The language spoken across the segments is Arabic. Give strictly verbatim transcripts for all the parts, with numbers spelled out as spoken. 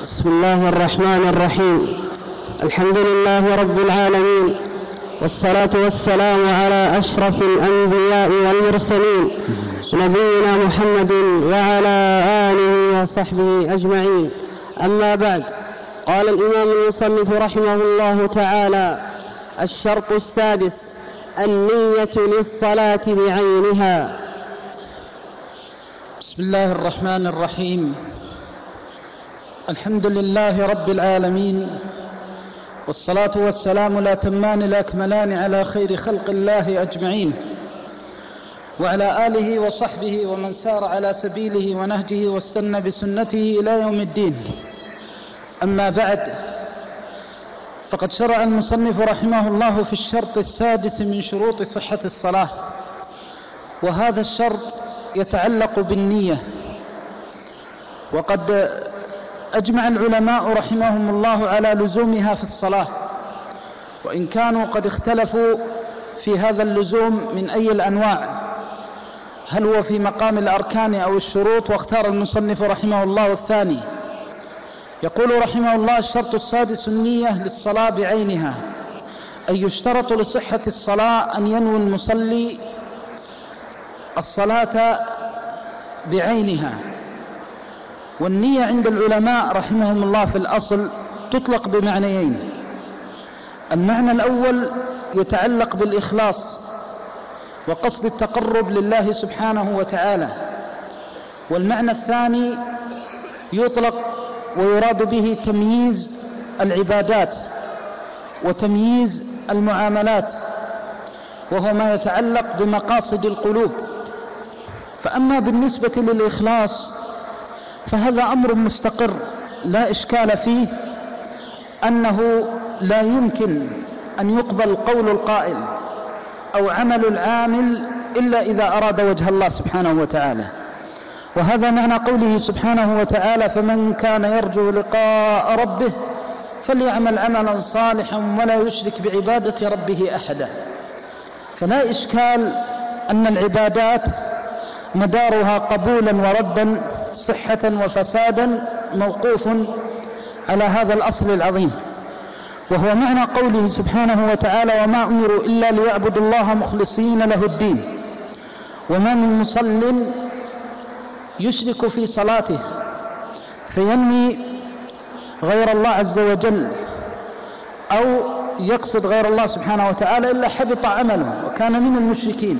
بسم الله الرحمن الرحيم. الحمد لله رب العالمين، والصلاة والسلام على أشرف الأنبياء والمرسلين نبينا محمد وعلى آله وصحبه أجمعين. أما بعد، قال الإمام المصنف رحمه الله تعالى: الشرط السادس: النية للصلاة بعينها. بسم الله الرحمن الرحيم. الحمد لله رب العالمين، والصلاة والسلام الأتمان الأكملان على خير خلق الله أجمعين، وعلى آله وصحبه ومن سار على سبيله ونهجه واستنى بسنته إلى يوم الدين. أما بعد، فقد شرع المصنف رحمه الله في الشرط السادس من شروط صحة الصلاة، وهذا الشرط يتعلق بالنية. وقد أجمع العلماء رحمهم الله على لزومها في الصلاة، وإن كانوا قد اختلفوا في هذا اللزوم من أي الأنواع، هل هو في مقام الأركان أو الشروط، واختار المصنف رحمه الله الثاني. يقول رحمه الله: الشرط السادس النية للصلاة بعينها، أي يشترط لصحة الصلاة أن ينوي المصلي الصلاة بعينها. والنية عند العلماء رحمهم الله في الأصل تطلق بمعنيين: المعنى الأول يتعلق بالإخلاص وقصد التقرب لله سبحانه وتعالى، والمعنى الثاني يطلق ويراد به تمييز العبادات وتمييز المعاملات، وهو ما يتعلق بمقاصد القلوب. فأما بالنسبة للإخلاص فهذا أمر مستقر لا إشكال فيه، أنه لا يمكن أن يقبل قول القائل أو عمل العامل إلا إذا أراد وجه الله سبحانه وتعالى. وهذا معنى قوله سبحانه وتعالى: فمن كان يرجو لقاء ربه فليعمل عملا صالحا ولا يشرك بعبادة ربه أحدا. فلا إشكال أن العبادات مدارها قبولا وردا، صحة وفسادا، موقوف على هذا الأصل العظيم، وهو معنى قوله سبحانه وتعالى: وما أمروا إلا ليعبدوا الله مخلصين له الدين. وما من مصل يشرك في صلاته فينوي غير الله عز وجل أو يقصد غير الله سبحانه وتعالى إلا حبط عمله وكان من المشركين.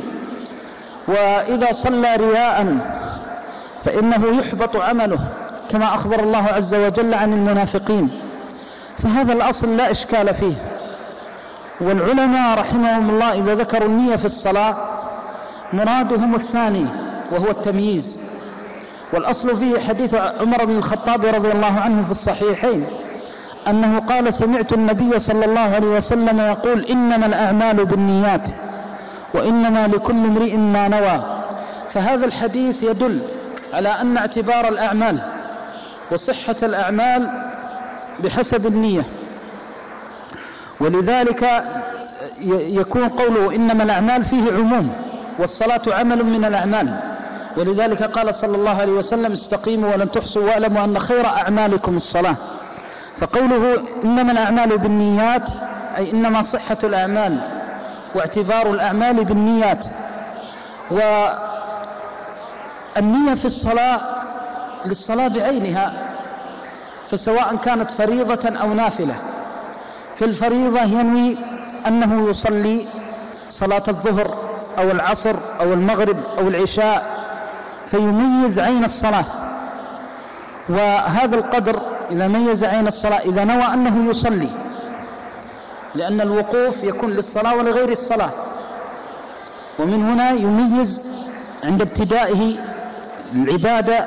وإذا صلى رياء فإنه يحبط عمله، كما أخبر الله عز وجل عن المنافقين. فهذا الأصل لا إشكال فيه. والعلماء رحمهم الله إذا ذكروا النية في الصلاة مرادهم الثاني، وهو التمييز. والأصل فيه حديث عمر بن الخطاب رضي الله عنه في الصحيحين أنه قال: سمعت النبي صلى الله عليه وسلم يقول: إنما الأعمال بالنيات وإنما لكل امرئ ما نوى. فهذا الحديث يدل على أن اعتبار الأعمال وصحة الأعمال بحسب النية، ولذلك يكون قوله إنما الأعمال فيه عموم، والصلاة عمل من الأعمال. ولذلك قال صلى الله عليه وسلم: استقيموا ولن تحصوا واعلموا أن خير أعمالكم الصلاة. فقوله إنما الأعمال بالنيات أي إنما صحة الأعمال واعتبار الأعمال بالنيات. والنية في الصلاة للصلاة بعينها، فسواء كانت فريضة أو نافلة. في الفريضة ينوي أنه يصلي صلاة الظهر أو العصر أو المغرب أو العشاء، فيميز عين الصلاة. وهذا القدر إذا ميز عين الصلاة إذا نوى أنه يصلي، لأن الوقوف يكون للصلاة ولغير الصلاة. ومن هنا يميز عند ابتدائه العبادة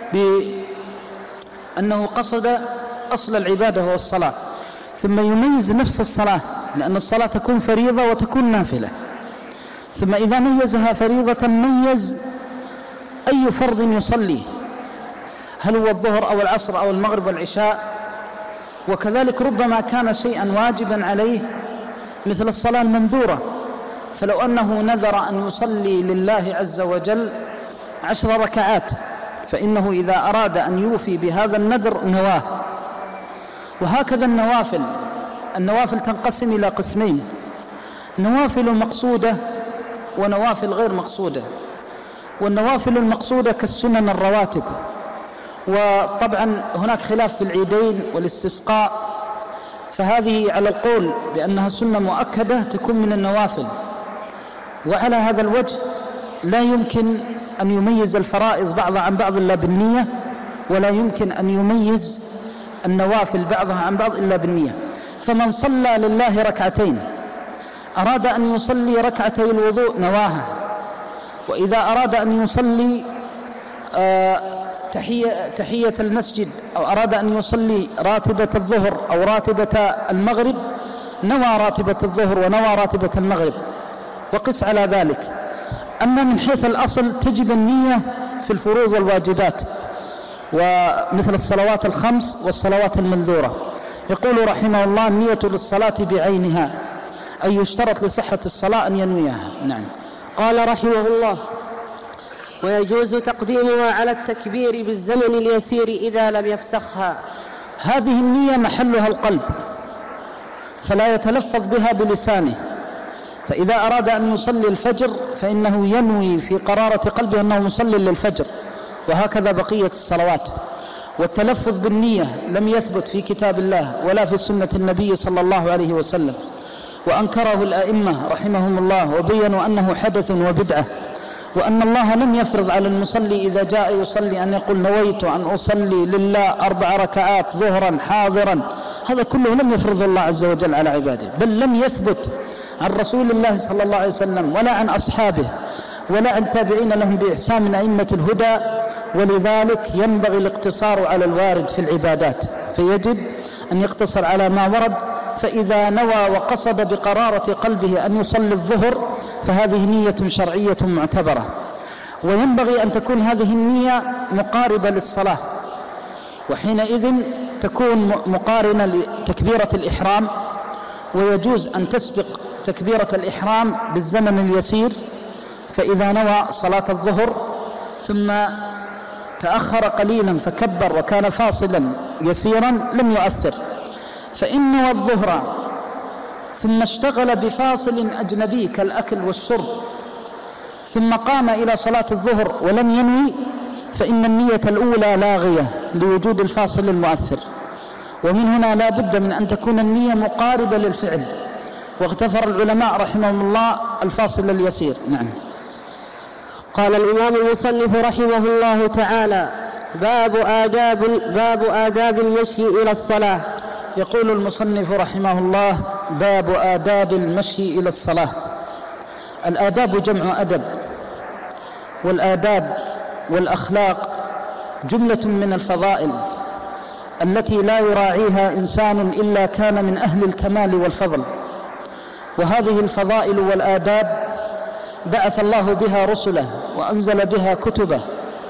بأنه قصد أصل العبادة هو الصلاة، ثم يميز نفس الصلاة، لأن الصلاة تكون فريضة وتكون نافلة. ثم إذا ميزها فريضة ميز أي فرض يصلي، هل هو الظهر أو العصر أو المغرب والعشاء. وكذلك ربما كان شيئا واجبا عليه مثل الصلاة المنذورة، فلو أنه نذر أن يصلي لله عز وجل عشر ركعات فإنه إذا أراد أن يوفي بهذا النذر نواه وهكذا النوافل النوافل تنقسم إلى قسمين: نوافل مقصودة ونوافل غير مقصودة. والنوافل المقصودة كالسنن الرواتب، وطبعا هناك خلاف في العيدين والاستسقاء، فهذه على القول بأنها سنة مؤكدة تكون من النوافل. وعلى هذا الوجه لا يمكن أن يميز الفرائض بعضها عن بعض إلا بالنية، ولا يمكن أن يميز النوافل بعضها عن بعض إلا بالنية. فمن صلى لله ركعتين أراد أن يصلي ركعتي الوضوء نواها، وإذا أراد أن يصلي آه تحية, تحية المسجد أو أراد أن يصلي راتبة الظهر أو راتبة المغرب نوى راتبة الظهر ونوى راتبة المغرب، وقس على ذلك. أما من حيث الأصل تجب النية في الفروض والواجبات، ومثل الصلوات الخمس والصلوات المنذورة. يقول رحمه الله: النية للصلاة بعينها، أي يشترط لصحة الصلاة أن ينويها. نعم. قال رحمه الله: ويجوز تقديمها على التكبير بالزمن اليسير إذا لم يفسخها. هذه النية محلها القلب، فلا يتلفظ بها بلسانه. فإذا أراد أن يصلي الفجر فإنه ينوي في قرارة قلبه أنه مصلي للفجر، وهكذا بقية الصلوات. والتلفظ بالنية لم يثبت في كتاب الله ولا في سنة النبي صلى الله عليه وسلم، وأنكره الأئمة رحمهم الله وبينوا أنه حدث وبدعة، وأن الله لم يفرض على المصلي إذا جاء يصلي أن يقول نويت أن أصلي لله أربع ركعات ظهرا حاضرا. هذا كله لم يفرض الله عز وجل على عباده، بل لم يثبت عن رسول الله صلى الله عليه وسلم ولا عن أصحابه ولا عن تابعين لهم بإحسان من أئمة الهدى. ولذلك ينبغي الاقتصار على الوارد في العبادات، فيجب أن يقتصر على ما ورد. فإذا نوى وقصد بقرارة قلبه أن يصلي الظهر فهذه نية شرعية معتبرة، وينبغي أن تكون هذه النية مقاربة للصلاة، وحينئذ تكون مقارنة لتكبيرة الإحرام. ويجوز أن تسبق تكبيرة الإحرام بالزمن اليسير، فإذا نوى صلاة الظهر ثم تأخر قليلا فكبر وكان فاصلا يسيرا لم يؤثر. فإن نوى الظهر ثم اشتغل بفاصل أجنبي كالأكل والشرب ثم قام إلى صلاة الظهر ولم ينوي، فإن النية الأولى لاغية لوجود الفاصل المؤثر. ومن هنا لا بد من أن تكون النية مقاربة للفعل، واغتفر العلماء رحمهم الله الفاصل اليسير. نعم. قال الإمام المصنف رحمه الله تعالى: باب آداب, باب آداب المشي إلى الصلاة. يقول المصنف رحمه الله: باب آداب المشي إلى الصلاة. الآداب جمع أدب، والآداب والأخلاق جملة من الفضائل التي لا يراعيها إنسان إلا كان من أهل الكمال والفضل. وهذه الفضائل والآداب بعث الله بها رسله وأنزل بها كتبه،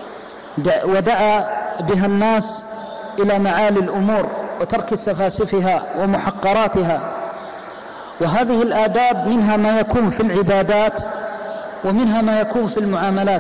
ودعا بها الناس إلى معالي الأمور وترك سفاسفها ومحقراتها. وهذه الآداب منها ما يكون في العبادات ومنها ما يكون في المعاملات.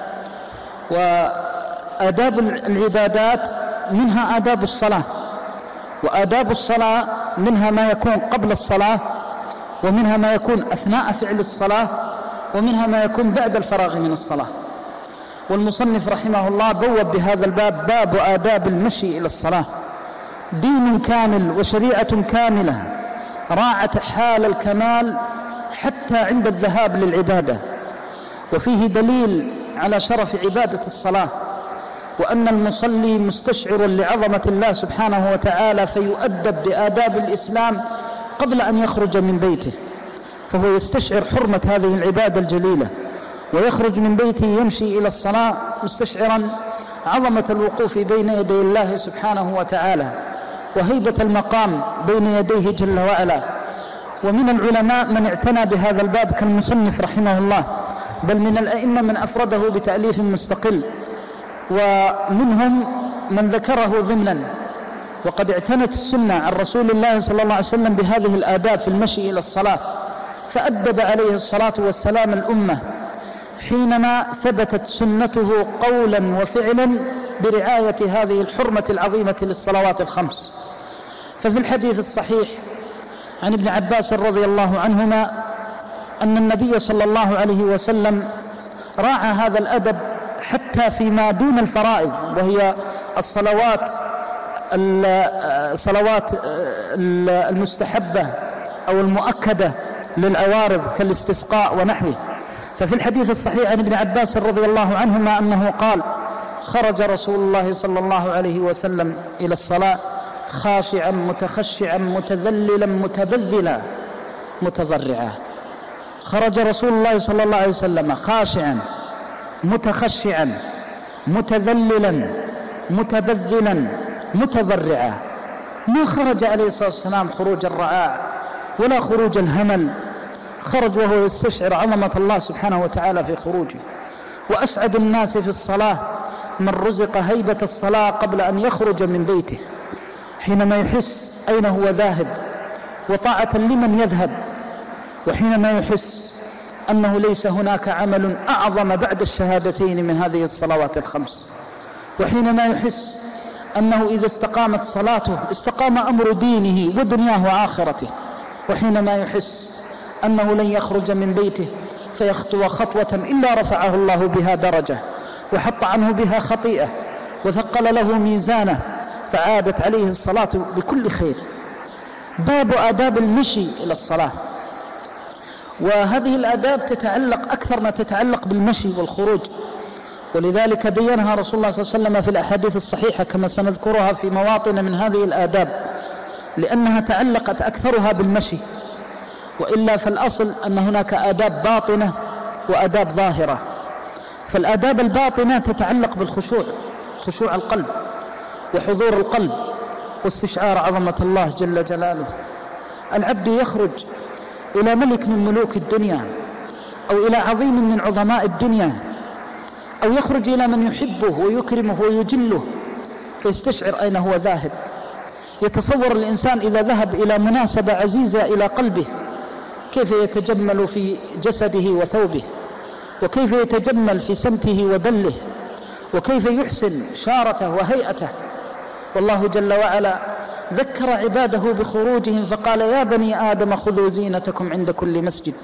وآداب العبادات منها آداب الصلاة، وآداب الصلاة منها ما يكون قبل الصلاة، ومنها ما يكون أثناء فعل الصلاة، ومنها ما يكون بعد الفراغ من الصلاة. والمصنف رحمه الله بوب بهذا الباب: باب آداب المشي إلى الصلاة. دين كامل وشريعة كاملة راعت حال الكمال حتى عند الذهاب للعبادة، وفيه دليل على شرف عبادة الصلاة، وأن المصلي مستشعر لعظمة الله سبحانه وتعالى فيؤدب بآداب الإسلام قبل أن يخرج من بيته، فهو يستشعر حرمة هذه العبادة الجليلة، ويخرج من بيته يمشي إلى الصلاة مستشعرا عظمة الوقوف بين يدي الله سبحانه وتعالى وهيبة المقام بين يديه جل وعلا. ومن العلماء من اعتنى بهذا الباب كالمصنف رحمه الله، بل من الأئمة من أفرده بتأليف مستقل، ومنهم من ذكره ضمنا. وقد اعتنت السنة عن رسول الله صلى الله عليه وسلم بهذه الآداب في المشي إلى الصلاة، فأدب عليه الصلاة والسلام الأمة حينما ثبتت سنته قولا وفعلا برعاية هذه الحرمة العظيمة للصلوات الخمس. ففي الحديث الصحيح عن ابن عباس رضي الله عنهما أن النبي صلى الله عليه وسلم راعى هذا الأدب حتى فيما دون الفرائض، وهي الصلوات الصلوات المستحبة أو المؤكدة للعوارض كالاستسقاء ونحوه. ففي الحديث الصحيح عن ابن عباس رضي الله عنهما أنه قال: خرج رسول الله صلى الله عليه وسلم إلى الصلاة خاشعا متخشعا متذللا متبذلا متضرعا. خرج رسول الله صلى الله عليه وسلم خاشعا متخشعا متذللا متبذلا متضرعا. ما خرج عليه الصلاة والسلام خروج الرعاع ولا خروج الهمل، خرج وهو يستشعر عظمة الله سبحانه وتعالى في خروجه. وأسعد الناس في الصلاة من رزق هيبة الصلاة قبل أن يخرج من بيته، حينما يحس أين هو ذاهب وطاعة لمن يذهب، وحينما يحس أنه ليس هناك عمل أعظم بعد الشهادتين من هذه الصلوات الخمس، وحينما يحس أنه إذا استقامت صلاته استقام أمر دينه ودنياه وآخرته، وحينما يحس أنه لن يخرج من بيته فيخطو خطوة إلا رفعه الله بها درجة وحط عنه بها خطيئة وثقل له ميزانه، فعادت عليه الصلاة بكل خير. باب آداب المشي إلى الصلاة، وهذه الآداب تتعلق أكثر ما تتعلق بالمشي والخروج، ولذلك بينها رسول الله صلى الله عليه وسلم في الأحاديث الصحيحة كما سنذكرها في مواطن من هذه الآداب، لأنها تعلقت أكثرها بالمشي، وإلا فالأصل أن هناك آداب باطنة وآداب ظاهرة. فالآداب الباطنة تتعلق بالخشوع، خشوع القلب وحضور القلب واستشعار عظمة الله جل جلاله. العبد يخرج إلى ملك من ملوك الدنيا أو إلى عظيم من عظماء الدنيا، أو يخرج إلى من يحبه ويكرمه ويجله فيستشعر أين هو ذاهب. يتصور الإنسان إذا ذهب إلى مناسبة عزيزة إلى قلبه كيف يتجمل في جسده وثوبه، وكيف يتجمل في سمته ودله، وكيف يحسن شارته وهيئته. والله جل وعلا ذكر عباده بخروجهم فقال: يا بني آدم خذوا زينتكم عند كل مسجد،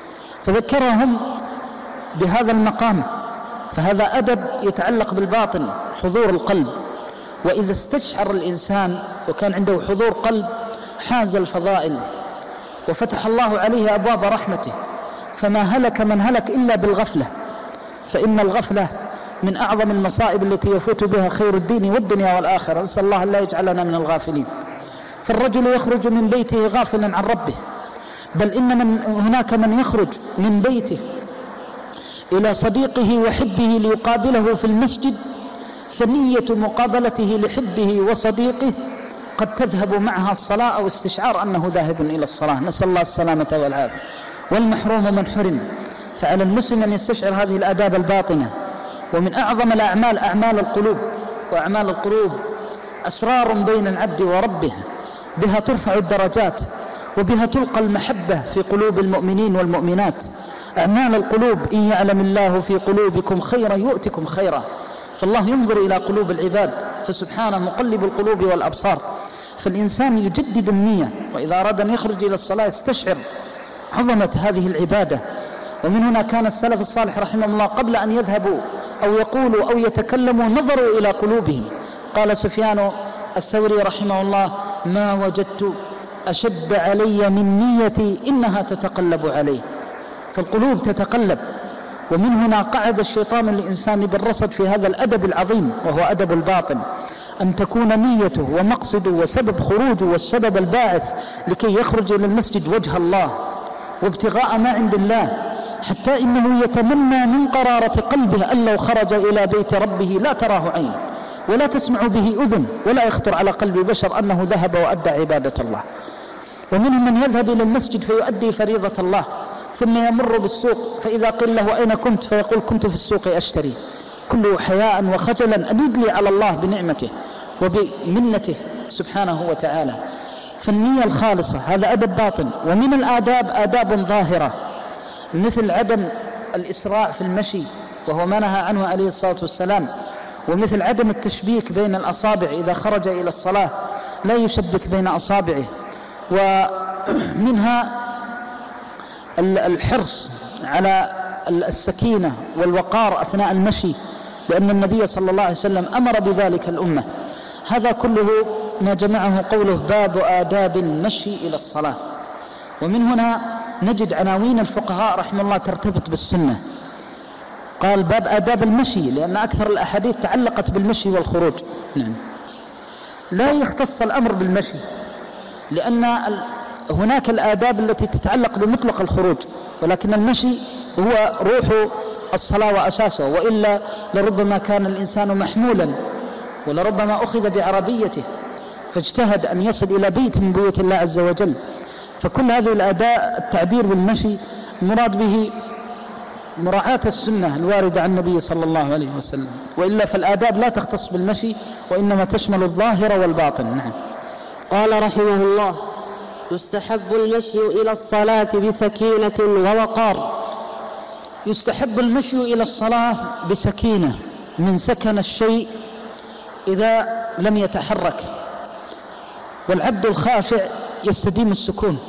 فذكرهم بهذا المقام. فهذا أدب يتعلق بالباطن، حضور القلب. وإذا استشعر الإنسان وكان عنده حضور قلب حاز الفضائل وفتح الله عليه أبواب رحمته، فما هلك من هلك إلا بالغفلة، فإن الغفلة من أعظم المصائب التي يفوت بها خير الدين والدنيا والآخرة. نسأل الله أن لا يجعلنا من الغافلين. فالرجل يخرج من بيته غافلا عن ربه، بل إن من هناك من يخرج من بيته إلى صديقه وحبه ليقابله في المسجد، فنية مقابلته لحبه وصديقه قد تذهب معها الصلاة أو استشعار أنه ذاهب إلى الصلاة، نسأل الله السلامة والعافية. والمحروم من حرم. فعلى المسلم أن يستشعر هذه الآداب الباطنة. ومن أعظم الأعمال أعمال القلوب، وأعمال القلوب أسرار بين العبد وربه، بها ترفع الدرجات وبها تلقى المحبة في قلوب المؤمنين والمؤمنات. أعمال القلوب: إن يعلم الله في قلوبكم خيرا يؤتكم خيرا. فالله ينظر إلى قلوب العباد، فسبحانه مقلب القلوب والأبصار. فالإنسان يجدد النية، وإذا أراد أن يخرج إلى الصلاة يستشعر عظمة هذه العبادة. ومن هنا كان السلف الصالح رحمه الله قبل أن يذهبوا أو يقولوا أو يتكلموا نظروا إلى قلوبهم. قال سفيان الثوري رحمه الله: ما وجدت أشد علي من نيتي إنها تتقلب علي. فالقلوب تتقلب. ومن هنا قعد الشيطان للإنسان بالرصد في هذا الأدب العظيم وهو أدب الباطن، أن تكون نيته ومقصده وسبب خروجه والسبب الباعث لكي يخرج إلى المسجد وجه الله وابتغاء ما عند الله، حتى إنه يتمنى من قرارة قلبه أن لو خرج إلى بيت ربه لا تراه عين ولا تسمع به أذن ولا يخطر على قلب بشر أنه ذهب وأدى عبادة الله. ومنهم من يذهب إلى المسجد فيؤدي فريضة الله، ثم يمر بالسوق فإذا قيل له أين كنت فيقول: كنت في السوق أشتري، كله حياء وخجلا أن يدلي على الله بنعمته وبمنته سبحانه وتعالى. فالنية الخالصة هذا أدب باطن. ومن الآداب آداب ظاهرة، مثل عدم الإسراع في المشي وهو ما نهى عنه عليه الصلاة والسلام، ومثل عدم التشبيك بين الأصابع إذا خرج إلى الصلاة، لا يشبك بين أصابعه. ومنها الحرص على السكينة والوقار أثناء المشي، لأن النبي صلى الله عليه وسلم أمر بذلك الأمة. هذا كله ما جمعه قوله باب آداب المشي إلى الصلاة. ومن هنا نجد عناوين الفقهاء رحمه الله ترتبط بالسنة. قال باب آداب المشي لأن أكثر الأحاديث تعلقت بالمشي والخروج. نعم. لا يختص الأمر بالمشي، لأن هناك الآداب التي تتعلق بمطلق الخروج، ولكن المشي هو روح الصلاة وأساسه، وإلا لربما كان الإنسان محمولا ولربما أخذ بعربيته فاجتهد أن يصل إلى بيت من بيوت الله عز وجل. فكل هذه الأداء التعبير بالمشي مراد به مراعاة السنة الواردة عن النبي صلى الله عليه وسلم، وإلا فالآداب لا تختص بالمشي وإنما تشمل الظاهر والباطن. نعم. قال رحمه الله: يستحب المشي إلى الصلاة بسكينة ووقار. يستحب المشي إلى الصلاة بسكينة، من سكن الشيء إذا لم يتحرك، والعبد الخاشع يستديم السكون.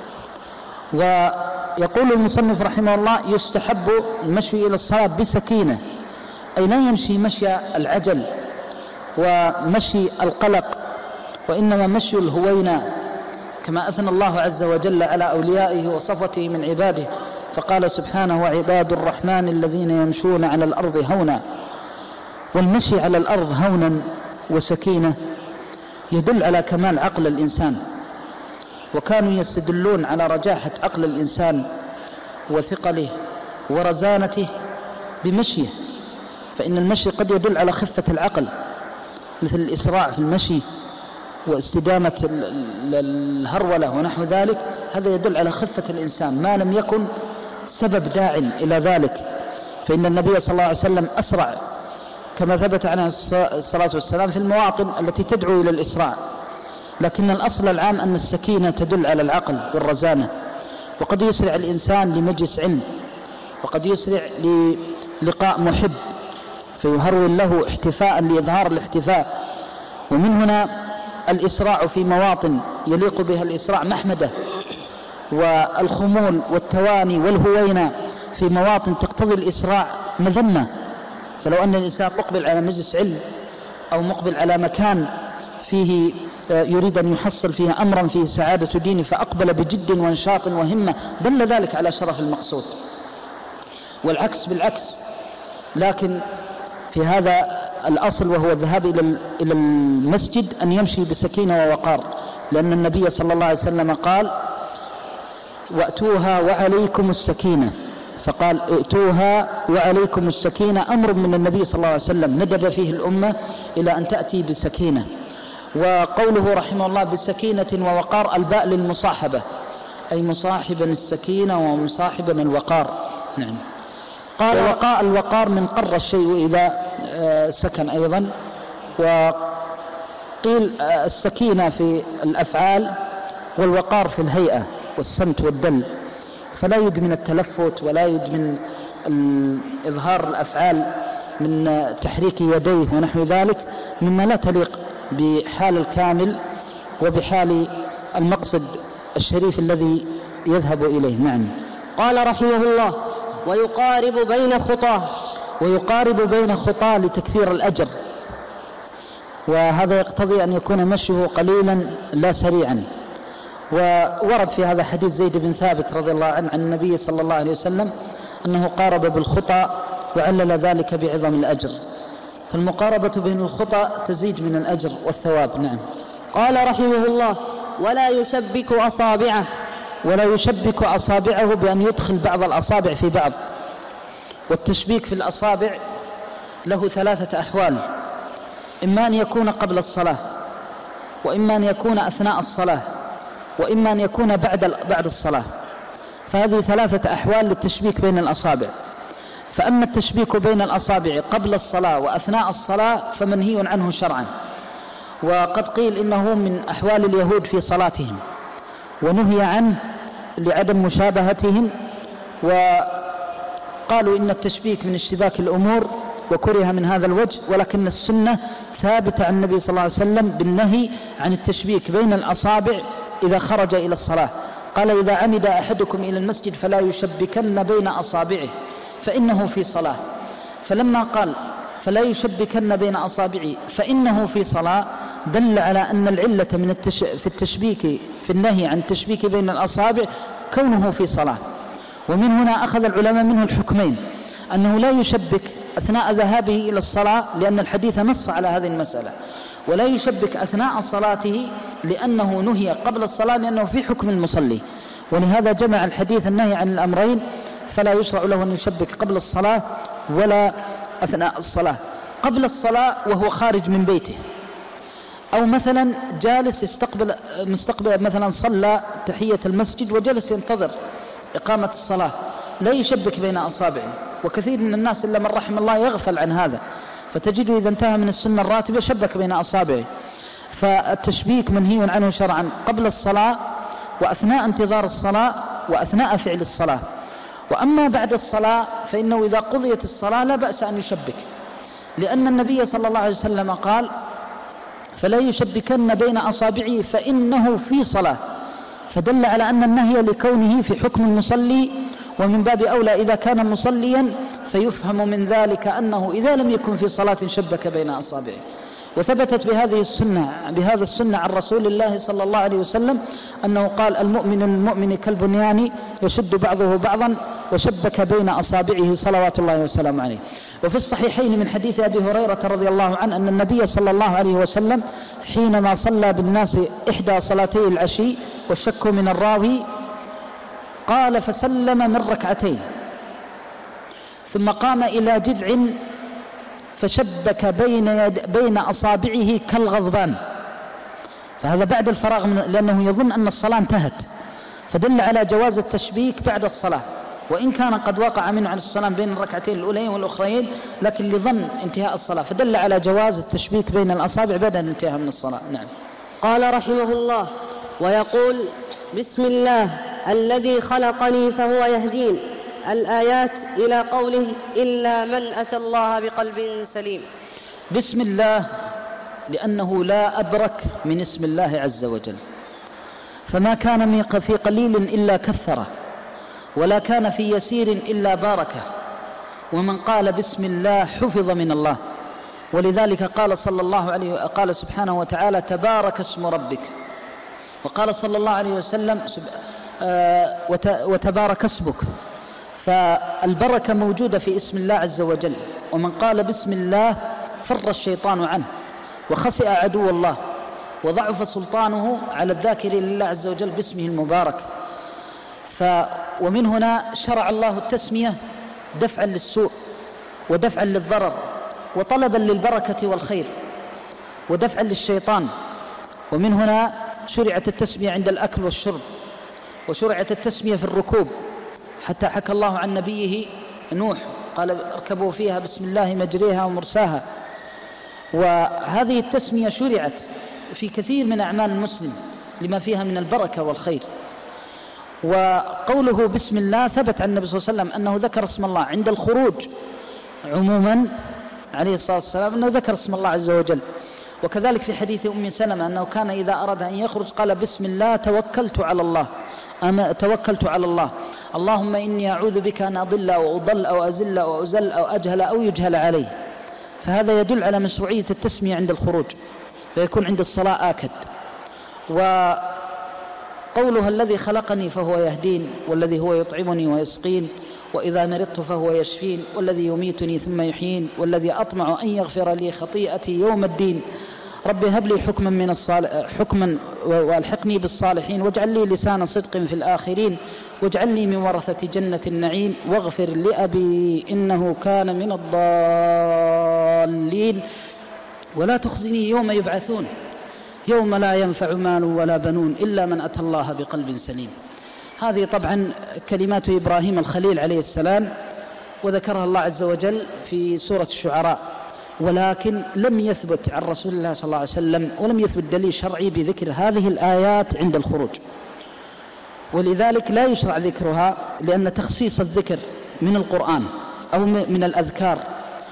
ويقول المصنف رحمه الله: يستحب المشي إلى الصلاة بسكينة، أي لا يمشي مشي العجل ومشي القلق، وإنما مشي الهوينة، كما أثنى الله عز وجل على أوليائه وصفته من عباده، فقال سبحانه: وعباد الرحمن الذين يمشون على الأرض هونا. والمشي على الأرض هونا وسكينة يدل على كمال عقل الإنسان، وكانوا يستدلون على رجاحة عقل الإنسان وثقله ورزانته بمشيه، فإن المشي قد يدل على خفة العقل، مثل الإسراع في المشي واستدامة الهرولة ونحو ذلك. هذا يدل على خفة الإنسان ما لم يكن سبب داع إلى ذلك، فإن النبي صلى الله عليه وسلم أسرع كما ثبت عنه الصلاة والسلام في المواطن التي تدعو إلى الإسراع. لكن الأصل العام أن السكينة تدل على العقل والرزانة، وقد يسرع الإنسان لمجلس علم، وقد يسرع للقاء محب فيهرول له احتفاء لإظهار الاحتفاء. ومن هنا الإسراع في مواطن يليق بها الإسراع محمدة، والخمول والتواني والهوينة في مواطن تقتضي الإسراع مذمة. فلو أن الإنسان مقبل على مجلس علم أو مقبل على مكان فيه يريد أن يحصل فيه أمرا فيه سعادة دينه فأقبل بجد ونشاط وهمة، دل ذلك على شرف المقصود، والعكس بالعكس. لكن في هذا الأصل وهو الذهاب إلى المسجد أن يمشي بسكينة ووقار، لأن النبي صلى الله عليه وسلم قال: وأتوها وعليكم السكينة. فقال: ائتوها وعليكم السكينة، أمر من النبي صلى الله عليه وسلم ندب فيه الأمة إلى أن تأتي بسكينة. وقوله رحمه الله بسكينة ووقار، الباء للمصاحبة، أي مصاحبا السكينة ومصاحبا الوقار. نعم. قال وقاء الوقار من قر الشيء إذا سكن أيضا. وقيل السكينة في الأفعال والوقار في الهيئة والسمت والدل، فلا يدمن التلفت ولا يدمن إظهار الأفعال من تحريك يديه ونحو ذلك، مما لا تليق بحال الكامل وبحال المقصد الشريف الذي يذهب إليه. نعم. قال رحمه الله: ويقارب بين خطاه. ويقارب بين خطاه لتكثير الأجر، وهذا يقتضي أن يكون مشيه قليلا لا سريعا. وورد في هذا حديث زيد بن ثابت رضي الله عنه عن النبي صلى الله عليه وسلم أنه قارب بالخطى وعلل ذلك بعظم الأجر، فالمقاربة بين الخطى تزيد من الأجر والثواب. نعم. قال رحمه الله: ولا يشبك أصابعه. ولا يشبك أصابعه بأن يدخل بعض الأصابع في بعض. والتشبيك في الأصابع له ثلاثة أحوال: إما أن يكون قبل الصلاة، وإما أن يكون أثناء الصلاة، وإما أن يكون بعد بعد الصلاة. فهذه ثلاثة أحوال للتشبيك بين الأصابع. فأما التشبيك بين الأصابع قبل الصلاة وأثناء الصلاة فمنهي عنه شرعا، وقد قيل إنه من أحوال اليهود في صلاتهم، ونهي عنه لعدم مشابهتهم، وقالوا إن التشبيك من اشتباك الأمور وكره من هذا الوجه، ولكن السنة ثابتة عن النبي صلى الله عليه وسلم بالنهي عن التشبيك بين الأصابع إذا خرج إلى الصلاة. قال: إذا عمد أحدكم إلى المسجد فلا يشبكن بين أصابعه فإنه في صلاة. فلما قال فلا يشبكن بين أصابعه فإنه في صلاة دل على أن العلة من التش... في التشبيك في النهي عن التشبيك بين الأصابع كونه في صلاة. ومن هنا أخذ العلماء منه الحكمين: أنه لا يشبك أثناء ذهابه إلى الصلاة لأن الحديث نص على هذه المسألة، ولا يشبك أثناء صلاته لأنه نهي قبل الصلاة لأنه في حكم المصلي. ولهذا جمع الحديث النهي عن الأمرين، فلا يشرع له أن يشبك قبل الصلاة ولا أثناء الصلاة. قبل الصلاة وهو خارج من بيته، أو مثلا جالس يستقبل مستقبل مثلا صلى تحية المسجد وجلس ينتظر إقامة الصلاة، لا يشبك بين أصابعه. وكثير من الناس إلا من رحم الله يغفل عن هذا، فتجده إذا انتهى من السنة الراتبة شبك بين أصابعه. فالتشبيك منهي عنه شرعا قبل الصلاة وأثناء انتظار الصلاة وأثناء فعل الصلاة. وأما بعد الصلاة فإنه إذا قضيت الصلاة لا بأس أن يشبك، لأن النبي صلى الله عليه وسلم قال: فلا يشبكن بين أصابعه فإنه في صلاة، فدل على أن النهي لكونه في حكم المصلي، ومن باب أولى إذا كان مصليا فيفهم من ذلك أنه إذا لم يكن في صلاة شبك بين أصابعه. وثبتت بهذه السنة بهذا السنة عن رسول الله صلى الله عليه وسلم أنه قال: المؤمن المؤمن كالبنيان يشد بعضه بعضا، وشبك بين أصابعه صلوات الله وسلامه عليه. وفي الصحيحين من حديث أبي هريرة رضي الله عنه أن النبي صلى الله عليه وسلم حينما صلى بالناس إحدى صلاتي العشي والشك من الراوي قال: فسلم من ركعتين ثم قام إلى جذع فشبك بين, يد بين أصابعه كالغضبان. فهذا بعد الفراغ من لأنه يظن أن الصلاة انتهت، فدل على جواز التشبيك بعد الصلاة، وإن كان قد وقع منه عن الصلاة بين الركعتين الأولين والأخرين، لكن لظن انتهاء الصلاة، فدل على جواز التشبيك بين الأصابع بعد الانتهاء من الصلاة. نعم. قال رحمه الله: ويقول: بسم الله الذي خلقني فهو يهدين، الآيات إلى قوله: إلا من أتى الله بقلب سليم. بسم الله لأنه لا أبرك من اسم الله عز وجل، فما كان في قليل إلا كثره، ولا كان في يسير إلا باركه، ومن قال بسم الله حفظ من الله. ولذلك قال صلى الله عليه قال سبحانه وتعالى: تبارك اسم ربك. وقال صلى الله عليه وسلم: وتبارك اسمك. فالبركة موجودة في اسم الله عز وجل، ومن قال بسم الله فر الشيطان عنه وخسئ عدو الله، وضعف سلطانه على الذاكر لله عز وجل باسمه المبارك. ف ومن هنا شرع الله التسمية دفعا للسوء ودفعا للضرر وطلبا للبركة والخير ودفعا للشيطان. ومن هنا شرعت التسمية عند الأكل والشرب، وشرعت التسمية في الركوب، حتى حكى الله عن نبيه نوح قال: اركبوا فيها بسم الله مجريها ومرساها. وهذه التسمية شرعت في كثير من أعمال المسلم لما فيها من البركة والخير. وقوله بسم الله ثبت عن النبي صلى الله عليه وسلم أنه ذكر اسم الله عند الخروج عموما عليه الصلاة والسلام، أنه ذكر اسم الله عز وجل. وكذلك في حديث أم سلمة أنه كان إذا أراد أن يخرج قال: بسم الله توكلت على الله أما توكلت على الله اللهم إني أعوذ بك أن أضل أو أضل أو أزل أو أزل أو أجهل أو يجهل عليه. فهذا يدل على مشروعية التسمية عند الخروج، فيكون عند الصلاة آكد. وقولها: الذي خلقني فهو يهدين، والذي هو يطعمني ويسقين، وإذا مرضت فهو يشفين، والذي يميتني ثم يحيين، والذي أطمع أن يغفر لي خطيئتي يوم الدين، رب هب لي حكما من الصالح حكما والحقني بالصالحين، واجعل لي لسان صدق في الآخرين، واجعلني من ورثة جنة النعيم، واغفر لأبي إنه كان من الضالين، ولا تخزني يوم يبعثون يوم لا ينفع مال ولا بنون إلا من أتى الله بقلب سليم. هذه طبعا كلمات إبراهيم الخليل عليه السلام، وذكرها الله عز وجل في سورة الشعراء، ولكن لم يثبت عن رسول الله صلى الله عليه وسلم ولم يثبت دليل شرعي بذكر هذه الآيات عند الخروج، ولذلك لا يشرع ذكرها، لأن تخصيص الذكر من القرآن أو من الأذكار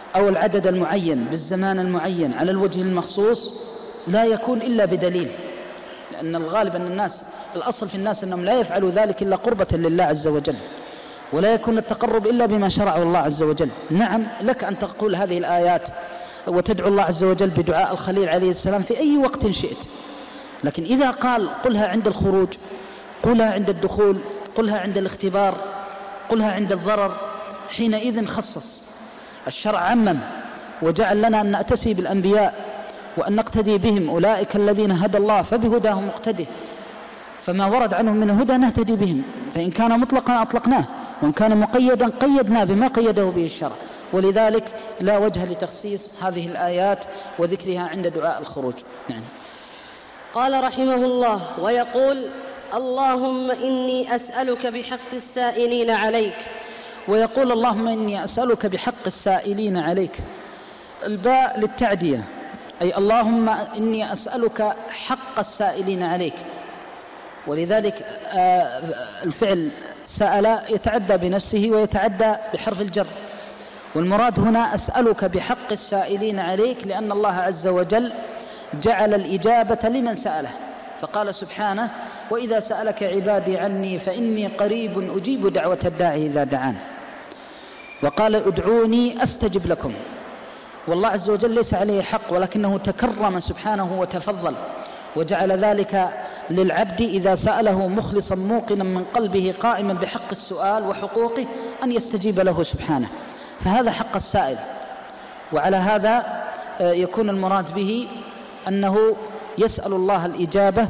أو العدد المعين بالزمان المعين على الوجه المخصوص لا يكون إلا بدليل، لأن الغالب أن الناس الأصل في الناس أنهم لا يفعلوا ذلك إلا قربة لله عز وجل، ولا يكون التقرب إلا بما شرعه الله عز وجل. نعم لك أن تقول هذه الآيات وتدعو الله عز وجل بدعاء الخليل عليه السلام في أي وقت شئت، لكن إذا قال قلها عند الخروج، قلها عند الدخول، قلها عند الاختبار، قلها عند الضرر، حينئذ خصص. الشرع عمم وجعل لنا أن نأتسي بالأنبياء وأن نقتدي بهم، أولئك الذين هدى الله فبهداهم مقتده، فما ورد عنهم من هدى نهتدي بهم، فإن كان مطلقا أطلقناه، وإن كان مقيدا قيدناه بما قيده به الشرع. ولذلك لا وجه لتخصيص هذه الآيات وذكرها عند دعاء الخروج. نعم. قال رحمه الله: ويقول: اللهم إني أسألك بحق السائلين عليك. ويقول: اللهم إني أسألك بحق السائلين عليك. الباء للتعدية، أي اللهم إني أسألك حق السائلين عليك. ولذلك الفعل سأل يتعدى بنفسه ويتعدى بحرف الجر، والمراد هنا أسألك بحق السائلين عليك، لأن الله عز وجل جعل الإجابة لمن سأله، فقال سبحانه: وإذا سألك عبادي عني فإني قريب أجيب دعوة الداعي إذا دعان. وقال: ادعوني أستجب لكم. والله عز وجل ليس عليه حق، ولكنه تكرم سبحانه وتفضل وجعل ذلك للعبد إذا سأله مخلصا موقنا من قلبه قائما بحق السؤال وحقوقه أن يستجيب له سبحانه، فهذا حق السائل. وعلى هذا يكون المراد به أنه يسأل الله الإجابة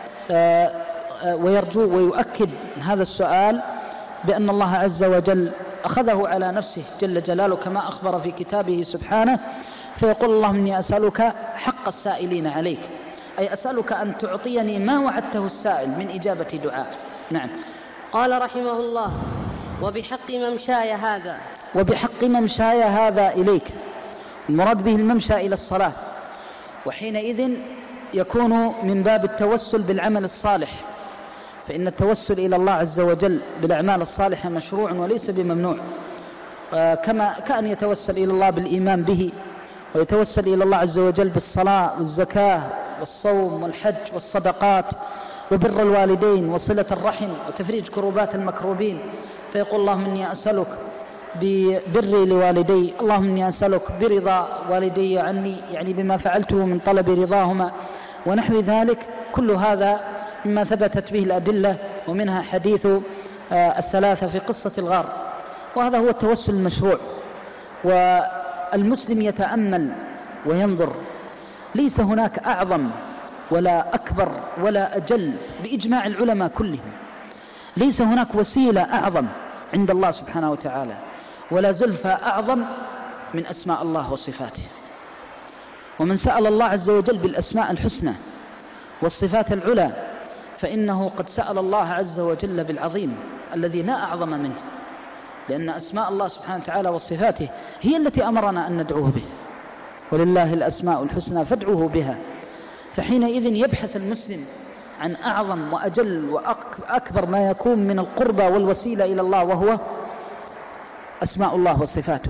ويرجو ويؤكد هذا السؤال بأن الله عز وجل أخذه على نفسه جل جلاله كما أخبر في كتابه سبحانه، فيقول: اللهم إني أسألك حق السائلين عليك، أي أسألك أن تعطيني ما وعدته السائل من إجابة دعاء. نعم. قال رحمه الله: وبحق ممشاي هذا. وبحق ممشاي هذا إليك، المراد به الممشى إلى الصلاة، وحينئذ يكون من باب التوسل بالعمل الصالح، فإن التوسل إلى الله عز وجل بالأعمال الصالحة مشروع وليس بممنوع، كما كأن يتوسل إلى الله بالإيمان به، ويتوسل إلى الله عز وجل بالصلاة والزكاة والصوم والحج والصدقات وبر الوالدين وصلة الرحم وتفريج كروبات المكروبين، فيقول: اللهم إني أسألك ببري لوالدي، اللهم إني أسألك برضا والدي عني، يعني بما فعلته من طلب رضاهما ونحو ذلك. كل هذا مما ثبتت به الأدلة، ومنها حديث الثلاثة في قصة الغار، وهذا هو التوسل المشروع. والمسلم يتأمل وينظر، ليس هناك أعظم ولا أكبر ولا أجل بإجماع العلماء كلهم، ليس هناك وسيلة أعظم عند الله سبحانه وتعالى ولا زلفى أعظم من أسماء الله وصفاته. ومن سأل الله عز وجل بالأسماء الحسنى والصفات العلى فإنه قد سأل الله عز وجل بالعظيم الذي لا أعظم منه، لأن أسماء الله سبحانه وتعالى وصفاته هي التي أمرنا أن ندعوه به، ولله الأسماء الحسنى فادعوه بها. فحينئذ يبحث المسلم عن أعظم وأجل وأكبر ما يكون من القربى والوسيلة إلى الله، وهو أسماء الله وصفاته.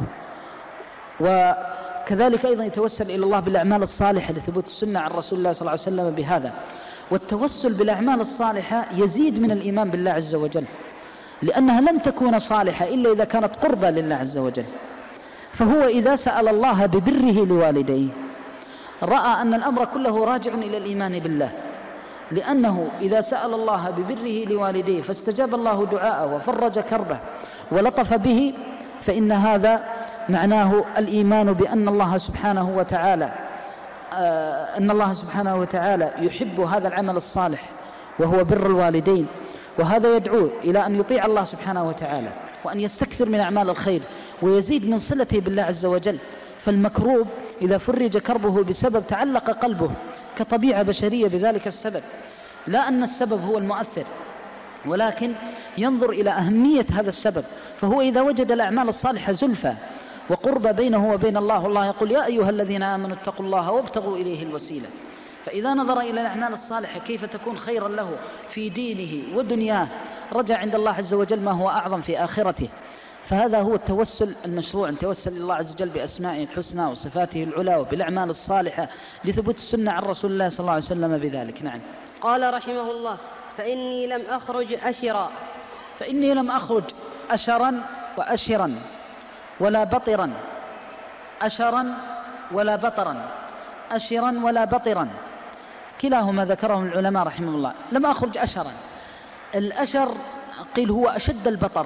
وكذلك أيضا يتوسل إلى الله بالأعمال الصالحة لثبوت السنة عن رسول الله صلى الله عليه وسلم بهذا. والتوسل بالأعمال الصالحة يزيد من الإيمان بالله عز وجل، لأنها لن تكون صالحة إلا إذا كانت قربى لله عز وجل. فهو إذا سأل الله ببره لوالديه رأى أن الأمر كله راجع إلى الإيمان بالله، لأنه إذا سأل الله ببره لوالديه فاستجاب الله دعاءه وفرج كربه ولطف به، فإن هذا معناه الإيمان بأن الله سبحانه وتعالى أن الله سبحانه وتعالى يحب هذا العمل الصالح وهو بر الوالدين، وهذا يدعو إلى أن يطيع الله سبحانه وتعالى وأن يستكثر من أعمال الخير ويزيد من صلته بالله عز وجل. فالمكروب إذا فرج كربه بسبب تعلق قلبه كطبيعة بشرية بذلك السبب، لا أن السبب هو المؤثر، ولكن ينظر إلى أهمية هذا السبب. فهو إذا وجد الأعمال الصالحة زلفى وقرب بينه وبين الله، والله يقول: يا أيها الذين آمنوا اتقوا الله وابتغوا إليه الوسيلة. فإذا نظر إلى الأعمال الصالحة كيف تكون خيرا له في دينه ودنياه، رجع عند الله عز وجل ما هو أعظم في آخرته. فهذا هو التوسل المشروع، أن توسل إلى الله عز وجل بأسمائه الحسنى وصفاته العلى وبالأعمال الصالحة لثبوت السنة عن رسول الله صلى الله عليه وسلم بذلك. نعم. قال رحمه الله: فإني لم أخرج أشرا فإني لم أخرج أشرا وأشرا ولا بطرا، أشرا ولا بطرا، أشرا ولا بطرا، كلاهما ذكرهم العلماء رحمه الله. لم أخرج أشرا، الأشر قيل هو أشد البطر،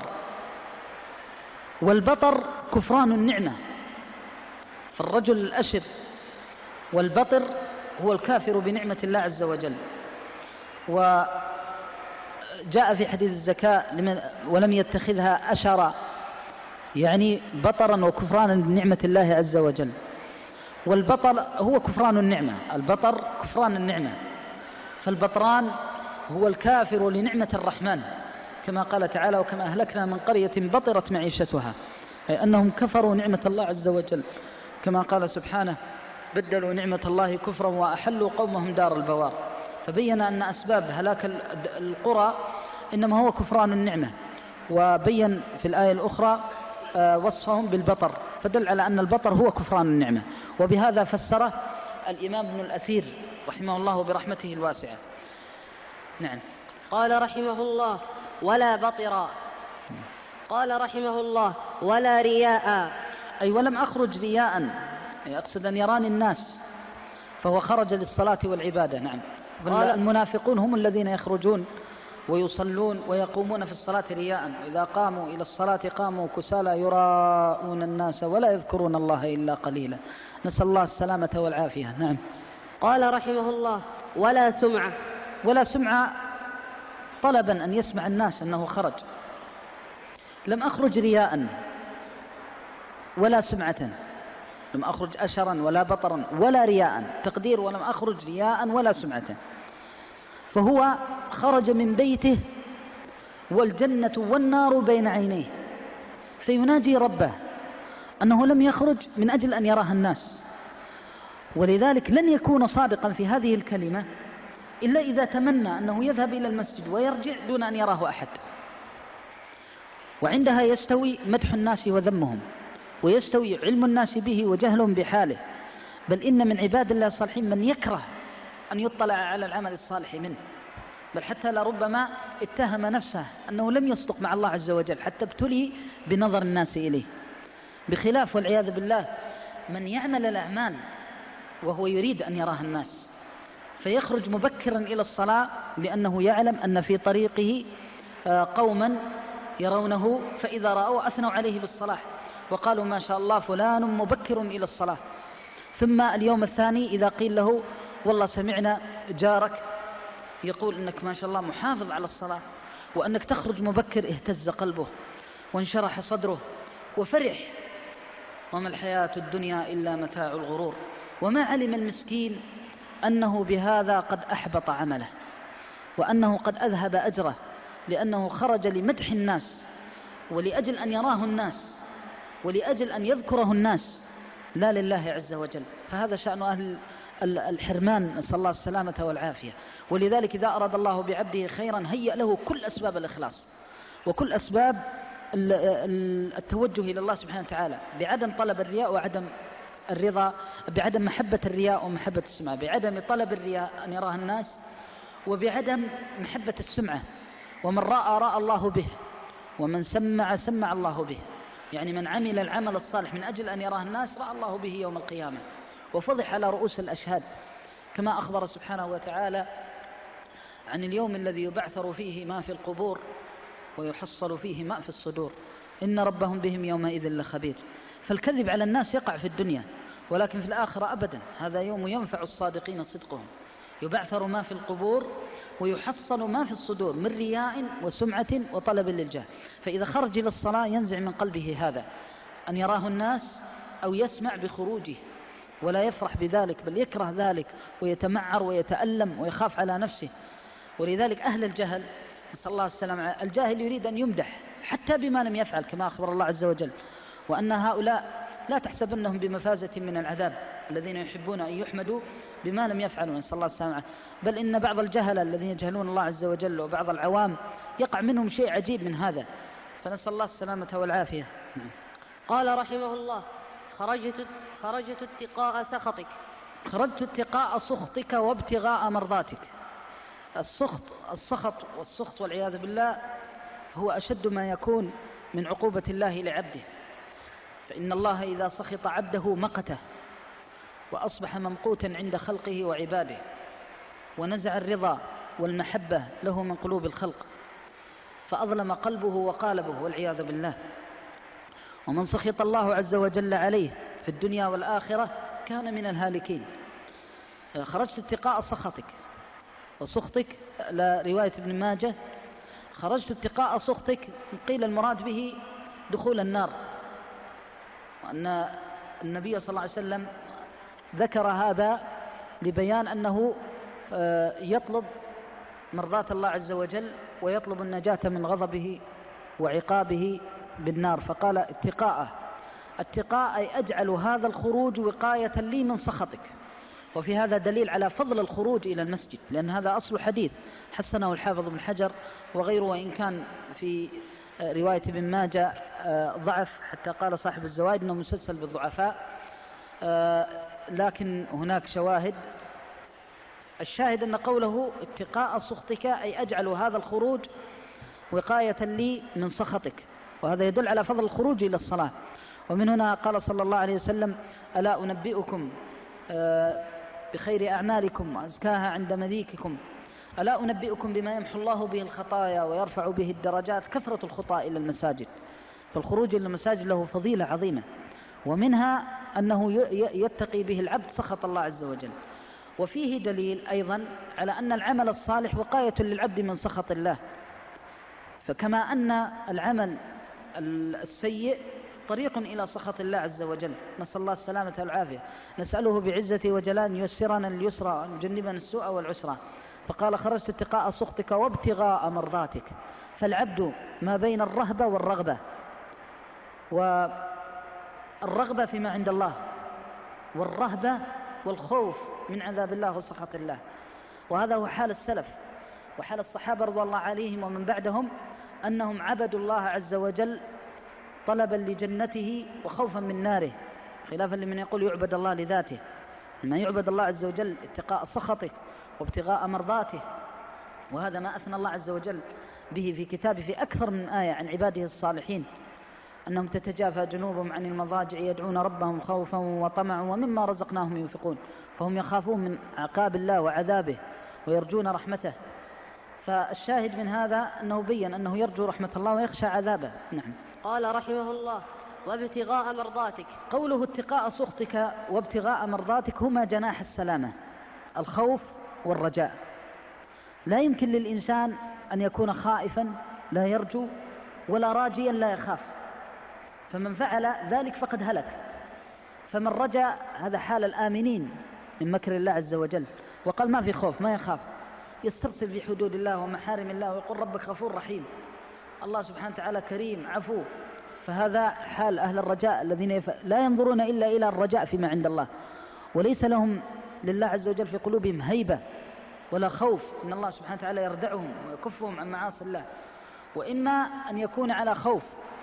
والبطر كفران النعمة، فالرجل الأشر والبطر هو الكافر بنعمة الله عز وجل. وجاء في حديث الزكاة: ولم يتخذها أشرا، يعني بطرا وكفرانا بنعمة الله عز وجل. والبطر هو كفران النعمة، البطر كفران النعمة، فالبطران هو الكافر لنعمة الرحمن، كما قال تعالى: وكما أهلكنا من قرية بطرت معيشتها، أي أنهم كفروا نعمة الله عز وجل، كما قال سبحانه: بدلوا نعمة الله كفرا وأحلوا قومهم دار البوار. فبين أن أسباب هلاك القرى إنما هو كفران النعمة، وبين في الآية الأخرى وصفهم بالبطر، فدل على أن البطر هو كفران النعمة. وبهذا فسره الإمام ابن الأثير رحمه الله برحمته الواسعة. نعم. قال رحمه الله: ولا بطرا. قال رحمه الله: ولا رياء، أي ولم أخرج رياء، أقصد أن يراني الناس، فهو خرج للصلاة والعبادة. نعم. المنافقون هم الذين يخرجون ويصلون ويقومون في الصلاة رياء، إذا قاموا إلى الصلاة قاموا كسالى يراءون الناس ولا يذكرون الله إلا قليلا، نسأل الله السلامة والعافية. نعم. قال رحمه الله: ولا سمعة. ولا سمعة طلبا أن يسمع الناس أنه خرج. لم أخرج رياء ولا سمعة، لم أخرج أشرا ولا بطرا ولا رياء، تقدير ولم أخرج رياء ولا سمعة. فهو خرج من بيته والجنة والنار بين عينيه، فيناجي ربه أنه لم يخرج من أجل أن يراه الناس، ولذلك لن يكون صادقا في هذه الكلمة إلا إذا تمنى أنه يذهب إلى المسجد ويرجع دون أن يراه أحد، وعندها يستوي مدح الناس وذمهم، ويستوي علم الناس به وجهلهم بحاله. بل إن من عباد الله الصالحين من يكره أن يطلع على العمل الصالح منه، بل حتى لربما اتهم نفسه أنه لم يصدق مع الله عز وجل حتى ابتلي بنظر الناس إليه. بخلاف والعياذ بالله من يعمل الأعمال وهو يريد أن يراها الناس، فيخرج مبكرا إلى الصلاة لأنه يعلم أن في طريقه قوما يرونه، فإذا رأوا أثنوا عليه بالصلاة وقالوا: ما شاء الله فلان مبكر إلى الصلاة. ثم اليوم الثاني إذا قيل له: والله سمعنا جارك يقول إنك ما شاء الله محافظ على الصلاة وأنك تخرج مبكر، اهتز قلبه وانشرح صدره وفرح. وما الحياة الدنيا إلا متاع الغرور. وما علم المسكين أنه بهذا قد أحبط عمله، وأنه قد أذهب أجره، لأنه خرج لمدح الناس ولأجل أن يراه الناس ولأجل أن يذكره الناس، لا لله عز وجل. فهذا شأن أهل الحرمان، نسأل الله السلامة والعافية. ولذلك إذا أراد الله بعبده خيرا هيأ له كل أسباب الإخلاص وكل أسباب التوجه إلى الله سبحانه وتعالى، بعدم طلب الرياء وعدم الرضا، بعدم محبة الرياء ومحبة السمعة، بعدم طلب الرياء أن يراها الناس، وبعدم محبة السمعة. ومن رأى رأى الله به، ومن سمع سمع الله به، يعني من عمل العمل الصالح من أجل أن يراه الناس رأى الله به يوم القيامة وفضح على رؤوس الأشهاد، كما أخبر سبحانه وتعالى عن اليوم الذي يبعثر فيه ما في القبور ويحصل فيه ما في الصدور، إن ربهم بهم يومئذ لخبير. فالكذب على الناس يقع في الدنيا، ولكن في الآخرة أبدا، هذا يوم ينفع الصادقين صدقهم، يبعثر ما في القبور ويحصل ما في الصدور من رياء وسمعة وطلب للجاه. فإذا خرج إلى الصلاة ينزع من قلبه هذا أن يراه الناس أو يسمع بخروجه، ولا يفرح بذلك بل يكره ذلك ويتمعر ويتألم ويخاف على نفسه. ولذلك أهل الجهل، نسأل الله السلامة، الجاهل يريد أن يمدح حتى بما لم يفعل، كما أخبر الله عز وجل: وأن هؤلاء لا تحسبنهم بمفازة من العذاب، الذين يحبون أن يحمدوا بما لم يفعلوا، نسأل الله السلامة. بل إن بعض الجهل الذين يجهلون الله عز وجل وبعض العوام يقع منهم شيء عجيب من هذا، فنسأل الله السلامة والعافية. قال رحمه الله: خرجت, خرجت اتقاء سخطك خرجت اتقاء سخطك وابتغاء مرضاتك. السخط السخط والسخط والعياذ بالله هو أشد ما يكون من عقوبة الله لعبده، فإن الله إذا سخط عبده مقته وأصبح ممقوتا عند خلقه وعباده، ونزع الرضا والمحبة له من قلوب الخلق، فأظلم قلبه وقالبه والعياذ بالله. ومن سخط الله عز وجل عليه في الدنيا والآخرة كان من الهالكين. خرجت اتقاء سخطك وسخطك، لرواية ابن ماجه: خرجت اتقاء سخطك، قيل المراد به دخول النار، وأن النبي صلى الله عليه وسلم ذكر هذا لبيان أنه يطلب مرضاة الله عز وجل ويطلب النجاة من غضبه وعقابه بالنار، فقال اتقاءه. اتقاء أي أجعل هذا الخروج وقاية لي من سخطك. وفي هذا دليل على فضل الخروج إلى المسجد، لأن هذا أصل حديث حسنه الحافظ ابن حجر وغيره، وإن كان في رواية ابن ماجه ضعف، حتى قال صاحب الزوائد أنه مسلسل بالضعفاء، لكن هناك شواهد. الشاهد أن قوله اتقاء سخطك أي أجعل هذا الخروج وقاية لي من سخطك، وهذا يدل على فضل الخروج إلى الصلاة. ومن هنا قال صلى الله عليه وسلم: ألا أنبئكم بخير أعمالكم وأزكاها عند مليككم، ألا أنبئكم بما يمحو الله به الخطايا ويرفع به الدرجات، كثرة الخطاء إلى المساجد. فالخروج إلى المساجد له فضيلة عظيمة، ومنها أنه يتقي به العبد سخط الله عز وجل. وفيه دليل أيضا على أن العمل الصالح وقاية للعبد من سخط الله، فكما أن العمل السيء طريق إلى سخط الله عز وجل، نسأل الله السلامة والعافية. نسأله بعزته وجلال ييسرنا اليسرى ويجنبنا السوء والعسرى. فقال: خرجت اتقاء سخطك وابتغاء مرضاتك. فالعبد ما بين الرهبة والرغبة، والرغبة فيما عند الله، والرهبة والخوف من عذاب الله وسخط الله. وهذا هو حال السلف وحال الصحابة رضوان الله عليهم ومن بعدهم، أنهم عبدوا الله عز وجل طلبا لجنته وخوفا من ناره، خلافا لمن يقول يعبد الله لذاته. لما يعبد الله عز وجل اتقاء سخطه وابتغاء مرضاته، وهذا ما أثنى الله عز وجل به في كتابه في أكثر من آية عن عباده الصالحين، أنهم تتجافى جنوبهم عن المضاجع يدعون ربهم خوفا وطمعا ومما رزقناهم ينفقون، فهم يخافون من عقاب الله وعذابه ويرجون رحمته. فالشاهد من هذا أنه بين أنه يرجو رحمة الله ويخشى عذابه. نعم. قال رحمه الله: وابتغاء مرضاتك. قوله اتقاء سخطك وابتغاء مرضاتك هما جناح السلامة، الخوف والرجاء. لا يمكن للإنسان أن يكون خائفا لا يرجو، ولا راجيا لا يخاف، فمن فعل ذلك فقد هلك. فمن رجا هذا حال الآمنين من مكر الله عز وجل، وقال ما في خوف، ما يخاف، يسترسل في حدود الله ومحارم الله ويقول ربك غفور رحيم، الله سبحانه وتعالى كريم عفو. فهذا حال أهل الرجاء الذين يف... لا ينظرون إلا إلى الرجاء فيما عند الله، وليس لهم لله عز وجل في قلوبهم هيبة ولا خوف، إن الله سبحانه وتعالى يردعهم ويكفهم عن معاصي الله. وإما أن يكون على خوف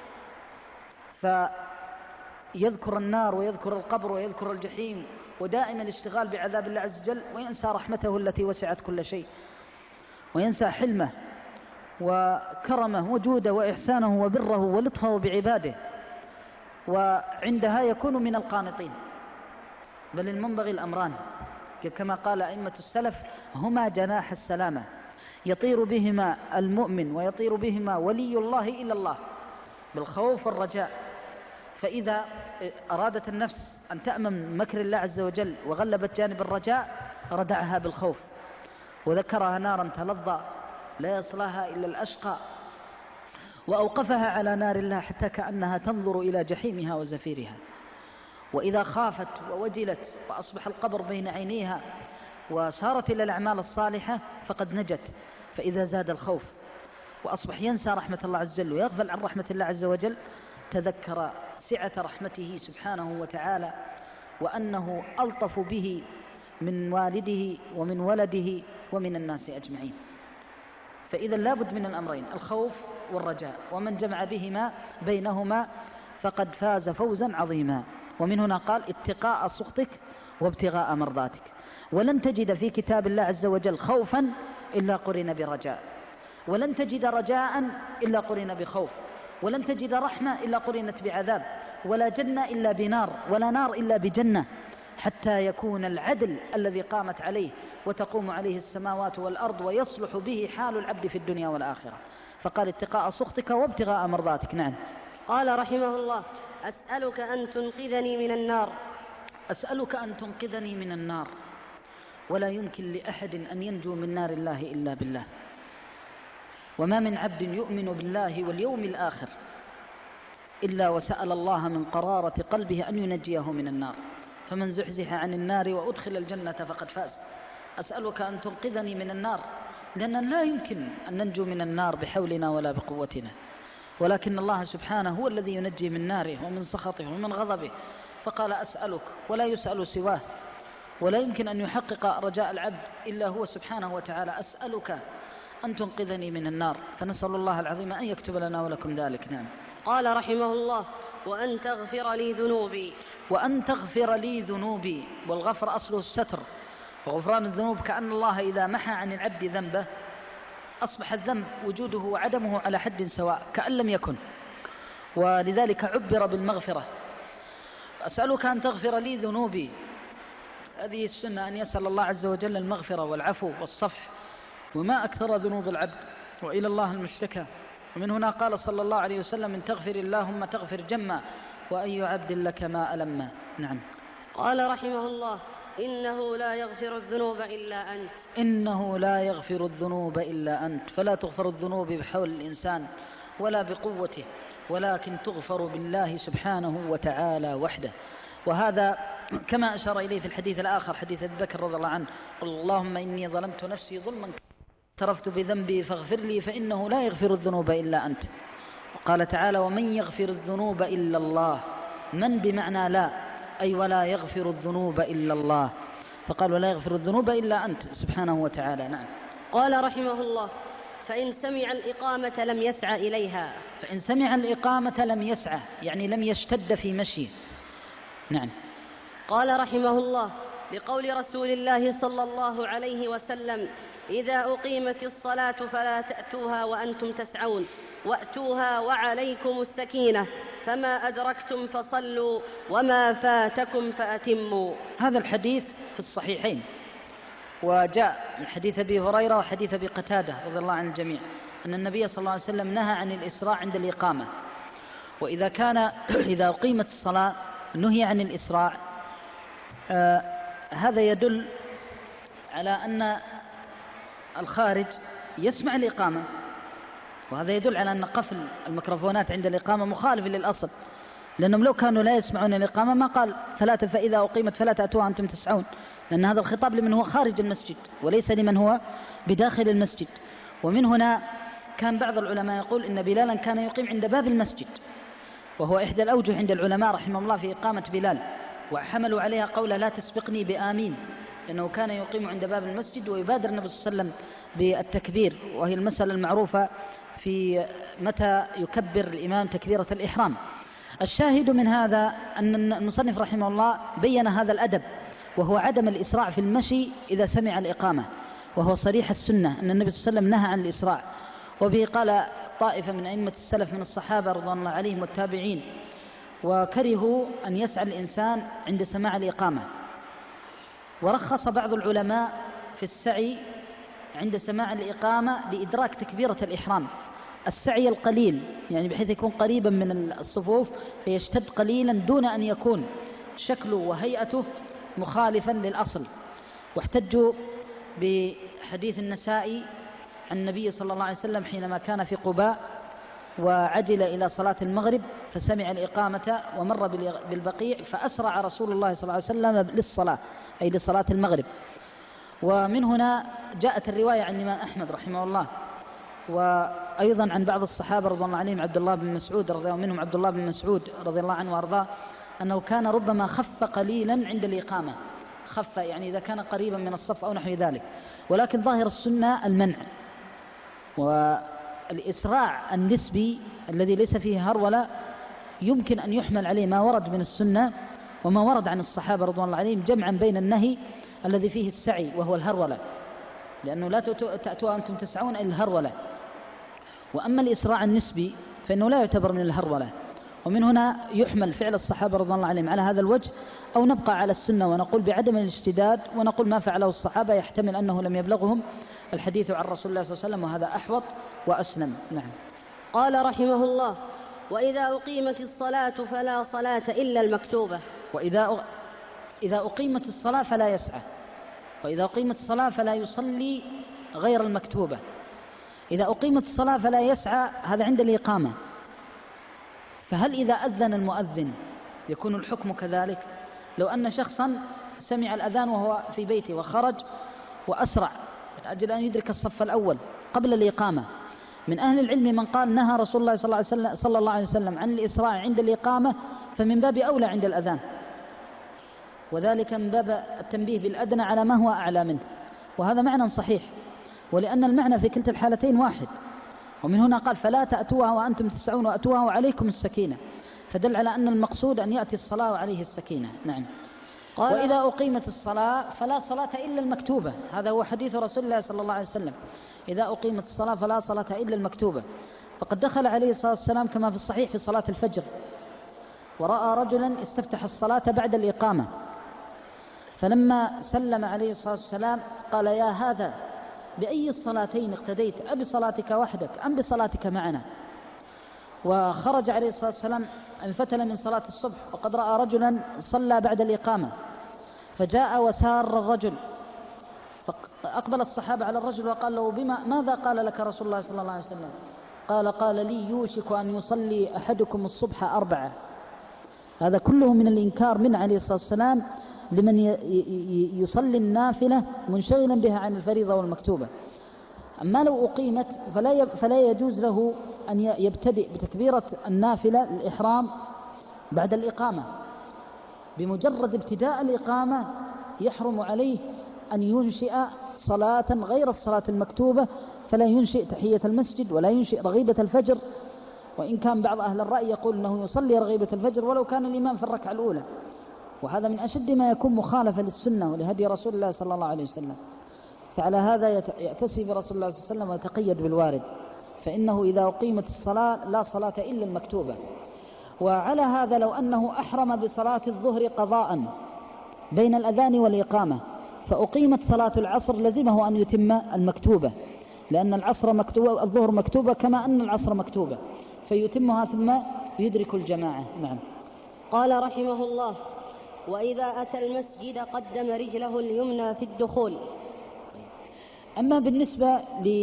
فيذكر النار ويذكر القبر ويذكر الجحيم، ودائما الاشتغال بعذاب الله عز وجل، وينسى رحمته التي وسعت كل شيء، وينسى حلمه وكرمه وجوده وإحسانه وبره ولطفه بعباده، وعندها يكون من القانطين. بل المنبغي الأمران كما قال أئمة السلف: هما جناح السلامة، يطير بهما المؤمن ويطير بهما ولي الله إلى الله، بالخوف والرجاء. فإذا أرادت النفس أن تأمن مكر الله عز وجل وغلبت جانب الرجاء ردعها بالخوف، وذكرها نارا تلظى لا يصلاها إلا الأشقى، وأوقفها على نار الله حتى كأنها تنظر إلى جحيمها وزفيرها. وإذا خافت ووجلت وأصبح القبر بين عينيها وسارت إلى الأعمال الصالحة فقد نجت. فإذا زاد الخوف وأصبح ينسى رحمة الله عز وجل ويغفل عن رحمة الله عز وجل، تذكر سعة رحمته سبحانه وتعالى، وأنه ألطف به من والده ومن ولده ومن الناس أجمعين. فإذا لابد من الأمرين، الخوف والرجاء، ومن جمع بهما بينهما فقد فاز فوزا عظيما. ومن هنا قال اتقاء سخطك وابتغاء مرضاتك. ولن تجد في كتاب الله عز وجل خوفا إلا قرن برجاء، ولن تجد رجاء إلا قرن بخوف، ولن تجد رحمة إلا قرنت بعذاب، ولا جنة إلا بنار، ولا نار إلا بجنة، حتى يكون العدل الذي قامت عليه وتقوم عليه السماوات والأرض ويصلح به حال العبد في الدنيا والآخرة. فقال اتقاء سخطك وابتغاء مرضاتك. نعم. قال رحمه الله أسألك أن تنقذني من النار. أسألك أن تنقذني من النار، ولا يمكن لأحد أن ينجو من نار الله إلا بالله، وما من عبد يؤمن بالله واليوم الآخر إلا وسأل الله من قرارة قلبه أن ينجيه من النار، فمن زحزح عن النار وأدخل الجنة فقد فاز. أسألك أن تنقذني من النار، لأن لا يمكن أن ننجو من النار بحولنا ولا بقوتنا، ولكن الله سبحانه هو الذي ينجي من ناره ومن سخطه ومن غضبه. فقال أسألك، ولا يسأل سواه، ولا يمكن أن يحقق رجاء العبد إلا هو سبحانه وتعالى. أسألك أن تنقذني من النار، فنسأل الله العظيم أن يكتب لنا ولكم ذلك. نعم. قال رحمه الله وأن تغفر لي ذنوبي. وأن تغفر لي ذنوبي، والغفر أصله الستر، وغفران الذنوب كأن الله إذا محى عن العبد ذنبه أصبح الذنب وجوده وعدمه على حد سواء كأن لم يكن، ولذلك عبر بالمغفرة. أسألك أن تغفر لي ذنوبي، هذه السنة أن يسأل الله عز وجل المغفرة والعفو والصفح، وما أكثر ذنوب العبد، وإلى الله المشتكى. ومن هنا قال صلى الله عليه وسلم إن تغفر اللهم تغفر جما، وأي عبد لك ما ألم. نعم. قال رحمه الله إنه لا يغفر الذنوب إلا أنت. إنه لا يغفر الذنوب إلا أنت، فلا تغفر الذنوب بحول الإنسان ولا بقوته، ولكن تغفر بالله سبحانه وتعالى وحده. وهذا كما أشار إليه في الحديث الآخر، حديث أبي بكر رضي الله عنه، قل اللهم إني ظلمت نفسي ظلما اعترفت بذنبي فاغفر لي فإنه لا يغفر الذنوب إلا أنت. وقال تعالى ومن يغفر الذنوب إلا الله، من بمعنى لا، أي ولا يغفر الذنوب إلا الله، فقال ولا يغفر الذنوب إلا أنت سبحانه وتعالى. نعم. قال رحمه الله فإن سمع الإقامة لم يسعى إليها. فإن سمع الإقامة لم يسعى، يعني لم يشتد في مشيه. نعم. قال رحمه الله لقول رسول الله صلى الله عليه وسلم إذا أقيمت الصلاة فلا تأتوها وأنتم تسعون، وأتوها وعليكم السكينة، فما أدركتم فصلوا وما فاتكم فأتموا. هذا الحديث في الصحيحين، وجاء من حديث أبي هريرة وحديث أبي قتادة رضي الله عن الجميع أن النبي صلى الله عليه وسلم نهى عن الإسراع عند الإقامة. وإذا كان إذا أقيمت الصلاة نهي عن الإسراع، آه هذا يدل على أن الخارج يسمع الإقامة، وهذا يدل على أن قفل الميكروفونات عند الإقامة مخالف للأصل، لأنهم لو كانوا لا يسمعون الإقامة ما قال فلا فإذا أقيمت فلا تأتوها أنتم تسعون، لأن هذا الخطاب لمن هو خارج المسجد وليس لمن هو بداخل المسجد. ومن هنا كان بعض العلماء يقول إن بلالا كان يقيم عند باب المسجد، وهو إحدى الأوجه عند العلماء رحمه الله في إقامة بلال، وحملوا عليها قول لا تسبقني بآمين، لأنه كان يقيم عند باب المسجد ويبادر النبي صلى الله عليه وسلم بالتكبير، وهي المسألة المعروفة في متى يكبر الإمام تكبيرة الإحرام. الشاهد من هذا أن المصنف رحمه الله بين هذا الأدب، وهو عدم الإسراع في المشي إذا سمع الإقامة، وهو صريح السنة أن النبي صلى الله عليه وسلم نهى عن الإسراع. وبه قال طائفة من أئمة السلف من الصحابة رضوان الله عليهم والتابعين، وكرهوا أن يسعى الإنسان عند سماع الإقامة. ورخص بعض العلماء في السعي عند سماع الإقامة لإدراك تكبيرة الإحرام، السعي القليل، يعني بحيث يكون قريبا من الصفوف فيشتد قليلا دون أن يكون شكله وهيئته مخالفا للأصل. واحتجوا بحديث النسائي عن النبي صلى الله عليه وسلم حينما كان في قباء وعجل إلى صلاة المغرب فسمع الإقامة ومر بالبقيع فأسرع رسول الله صلى الله عليه وسلم للصلاة، أي لصلاة المغرب. ومن هنا جاءت الرواية عن الإمام أحمد رحمه الله، وأيضا عن بعض الصحابة رضي الله عنهم عبد الله بن مسعود رضي الله منهم عبد الله بن مسعود رضي الله عنه وأرضاه أنه كان ربما خف قليلا عند الإقامة، خف يعني إذا كان قريبا من الصف أو نحو ذلك، ولكن ظاهر السنة المنع. الإسراع النسبي الذي ليس فيه هرولة يمكن أن يحمل عليه ما ورد من السنة وما ورد عن الصحابة رضوان الله عليهم، جمعا بين النهي الذي فيه السعي وهو الهرولة، لأنه لا تأتوا أنتم تسعون إلى الهرولة. وأما الإسراع النسبي فإنه لا يعتبر من الهرولة. ومن هنا يحمل فعل الصحابة رضوان الله عليهم على هذا الوجه، أو نبقى على السنة ونقول بعدم الاشتداد ونقول ما فعله الصحابة يحتمل أنه لم يبلغهم الحديث عن رسول الله صلى الله عليه وسلم، وهذا أحوط وأسلم. نعم. قال رحمه الله: وإذا أقيمت الصلاة فلا صلاة إلا المكتوبة. وإذا أ... إذا أقيمت الصلاة فلا يسعى، وإذا أقيمت الصلاة فلا يصلي غير المكتوبة. إذا أقيمت الصلاة فلا يسعى، هذا عند الإقامة. فهل إذا أذن المؤذن يكون الحكم كذلك؟ لو أن شخصا سمع الأذان وهو في بيته وخرج وأسرع من أجل أن يدرك الصف الأول قبل الإقامة، من أهل العلم من قال نهى رسول الله صلى الله عليه وسلم, صلى الله عليه وسلم عن الإسراع عند الإقامة، فمن باب أولى عند الأذان، وذلك من باب التنبيه بالأدنى على ما هو أعلى منه. وهذا معنى صحيح، ولأن المعنى في كلتا الحالتين واحد. ومن هنا قال: فلا تأتوها وأنتم تسعون وأتوها وعليكم السكينة، فدل على أن المقصود أن يأتي الصلاة وعليه السكينة. نعم. وإذا أقيمت الصلاة فلا صلاة إلا المكتوبة، هذا هو حديث رسول الله صلى الله عليه وسلم: إذا أقيمت الصلاة فلا صلاة إلا المكتوبة. فقد دخل عليه الصلاة والسلام كما في الصحيح في صلاة الفجر، ورأى رجلا استفتح الصلاة بعد الإقامة، فلما سلم عليه الصلاة والسلام قال: يا هذا، بأي الصلاتين اقتديت، أبصلاتك وحدك أم بصلاتك معنا؟ وخرج عليه الصلاة والسلام انفتل من صلاة الصبح، وقد رأى رجلا صلى بعد الإقامة، فجاء وسار الرجل، فأقبل الصحابة على الرجل وقال له: بما ماذا قال لك رسول الله صلى الله عليه وسلم؟ قال: قال لي: يوشك أن يصلي أحدكم الصبح أربعة. هذا كله من الإنكار من عليه الصلاة والسلام لمن يصلي النافلة منشغلا بها عن الفريضة والمكتوبة. أما لو أقيمت فلا فلا يجوز له أن يبتدئ بتكبيرة النافلة الإحرام بعد الإقامة. بمجرد ابتداء الإقامة يحرم عليه أن ينشئ صلاة غير الصلاة المكتوبة، فلا ينشئ تحية المسجد ولا ينشئ رغيبة الفجر، وإن كان بعض أهل الرأي يقول أنه يصلي رغيبة الفجر ولو كان الإمام في الركعة الأولى، وهذا من أشد ما يكون مخالفة للسنة ولهدي رسول الله صلى الله عليه وسلم. فعلى هذا يأتسي برسول الله صلى الله عليه وسلم ويتقيد بالوارد، فإنه إذا أقيمت الصلاة لا صلاة إلا المكتوبة. وعلى هذا لو أنه أحرم بصلاة الظهر قضاء بين الأذان والإقامة، فأقيمت صلاة العصر لزمه أن يتم المكتوبة، لأن العصر مكتوبة، الظهر مكتوبة كما أن العصر مكتوبة، فيتمها ثم يدرك الجماعة. نعم. قال رحمه الله: وإذا أتى المسجد قدم رجله اليمنى في الدخول. أما بالنسبة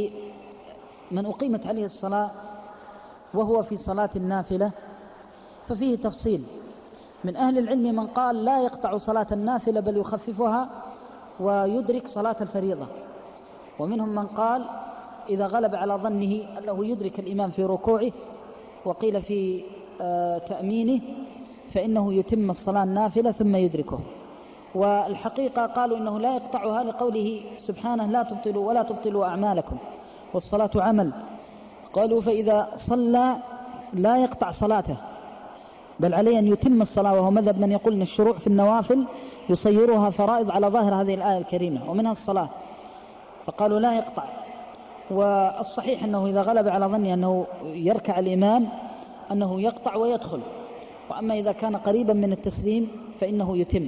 لمن أقيمت عليه الصلاة وهو في صلاة النافلة ففيه تفصيل. من أهل العلم من قال لا يقطع صلاة النافلة بل يخففها ويدرك صلاة الفريضة، ومنهم من قال إذا غلب على ظنه أنه يدرك الإمام في ركوعه وقيل في تأمينه فإنه يتم الصلاة النافلة ثم يدركه. والحقيقة قالوا إنه لا يقطعها لقوله سبحانه: لا تبطلوا ولا تبطلوا أعمالكم والصلاة عمل. قالوا فإذا صلى لا يقطع صلاته بل عليه أن يتم الصلاة، وهو مذهب من يقول أن الشروع في النوافل يصيرها فرائض على ظاهر هذه الآية الكريمة ومنها الصلاة، فقالوا لا يقطع. والصحيح أنه إذا غلب على ظنه أنه يركع الإمام أنه يقطع ويدخل، وأما إذا كان قريبا من التسليم فإنه يتم.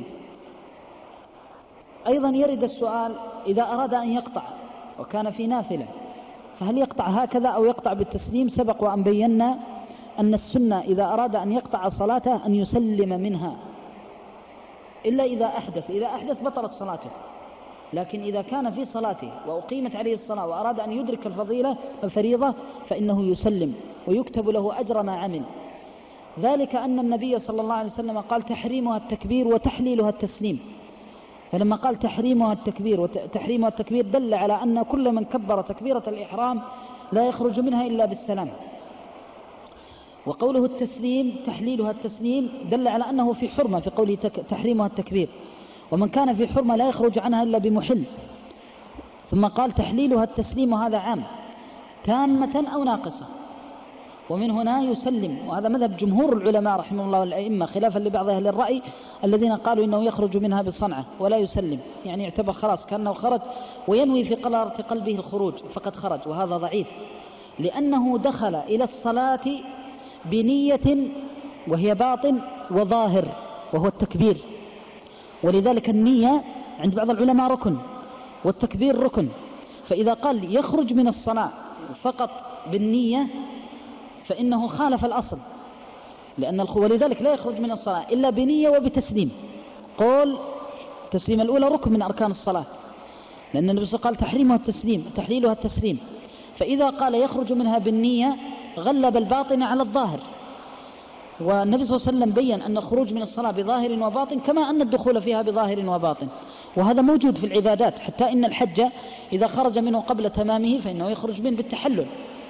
أيضا يرد السؤال: إذا أراد أن يقطع وكان في نافلة فهل يقطع هكذا أو يقطع بالتسليم؟ سبق وأن بينا أن السنة إذا أراد أن يقطع صلاته أن يسلم منها، إلا إذا أحدث، إذا أحدث بطلت صلاته. لكن إذا كان في صلاته وأقيمت عليه الصلاة وأراد أن يدرك الفضيلة الفريضة فإنه يسلم ويكتب له أجر ما عمل. ذلك أن النبي صلى الله عليه وسلم قال: تحريمها التكبير وتحليلها التسليم. فلما قال تحريمها التكبير وتحريمها التكبير دل على أن كل من كبر تكبيرة الإحرام لا يخرج منها إلا بالسلام. وقوله التسليم تحليلها التسليم دل على أنه في حرمة في قوله تحريمها التكبير، ومن كان في حرمة لا يخرج عنها إلا بمحل. ثم قال تحليلها التسليم، وهذا عام. تامة أو ناقصة، ومن هنا يسلم. وهذا مذهب جمهور العلماء رحمه الله والأئمة، خلافا لبعض أهل الرأي الذين قالوا إنه يخرج منها بصنعة ولا يسلم، يعني يعتبر خلاص كأنه خرج وينوي في قرارة قلبه الخروج فقد خرج، وهذا ضعيف، لأنه دخل إلى الصلاة بنية وهي باطن وظاهر وهو التكبير، ولذلك النية عند بعض العلماء ركن والتكبير ركن، فإذا قال يخرج من الصلاة فقط بالنية فإنه خالف الأصل، لأن ولذلك لا يخرج من الصلاة إلا بنية وبتسليم. قول تسليم الأولى ركن من أركان الصلاة، لأن النبي صلى الله عليه وسلم قال تحريمها التسليم تحليلها التسليم، فإذا قال يخرج منها بالنية غلب الباطن على الظاهر، والنبي صلى الله عليه وسلم بيّن أن الخروج من الصلاة بظاهر وباطن كما أن الدخول فيها بظاهر وباطن، وهذا موجود في العبادات، حتى إن الحج إذا خرج منه قبل تمامه فإنه يخرج منه بالتحلل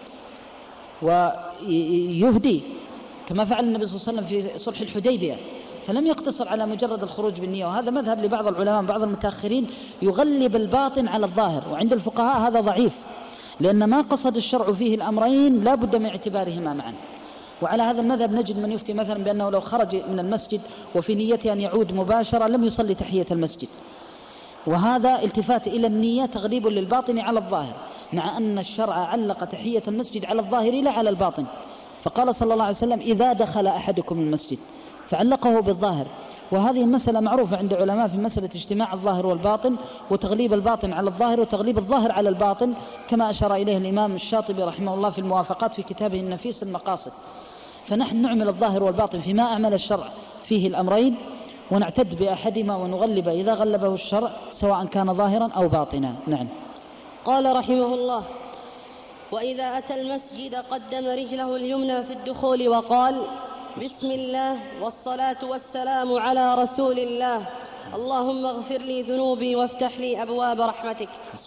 ويهدي كما فعل النبي صلى الله عليه وسلم في صلح الحديبية، فلم يقتصر على مجرد الخروج بالنية. وهذا مذهب لبعض العلماء بعض المتأخرين يغلب الباطن على الظاهر، وعند الفقهاء هذا ضعيف، لأن ما قصد الشرع فيه الأمرين لا بد من اعتبارهما معا. وعلى هذا المذهب نجد من يفتي مثلا بأنه لو خرج من المسجد وفي نيته أن يعود مباشرة لم يصلي تحية المسجد، وهذا التفات إلى النية تغليب للباطن على الظاهر، مع أن الشرع علق تحية المسجد على الظاهر لا على الباطن، فقال صلى الله عليه وسلم إذا دخل أحدكم المسجد، فعلقه بالظاهر. وهذه المسألة معروفة عند علماء في مسألة اجتماع الظاهر والباطن وتغليب الباطن على الظاهر وتغليب الظاهر على الباطن، كما أشار إليه الإمام الشاطبي رحمه الله في الموافقات في كتابه النفيس المقاصد. فنحن نعمل الظاهر والباطن فيما أعمل الشرع فيه الأمرين، ونعتد بأحدهما ونغلب إذا غلبه الشرع سواء كان ظاهرا أو باطنا. نعم. قال رحمه الله: وإذا أتى المسجد قدم رجله اليمنى في الدخول وقال: بسم الله والصلاة والسلام على رسول الله، اللهم اغفر لي ذنوبي وافتح لي أبواب رحمتك.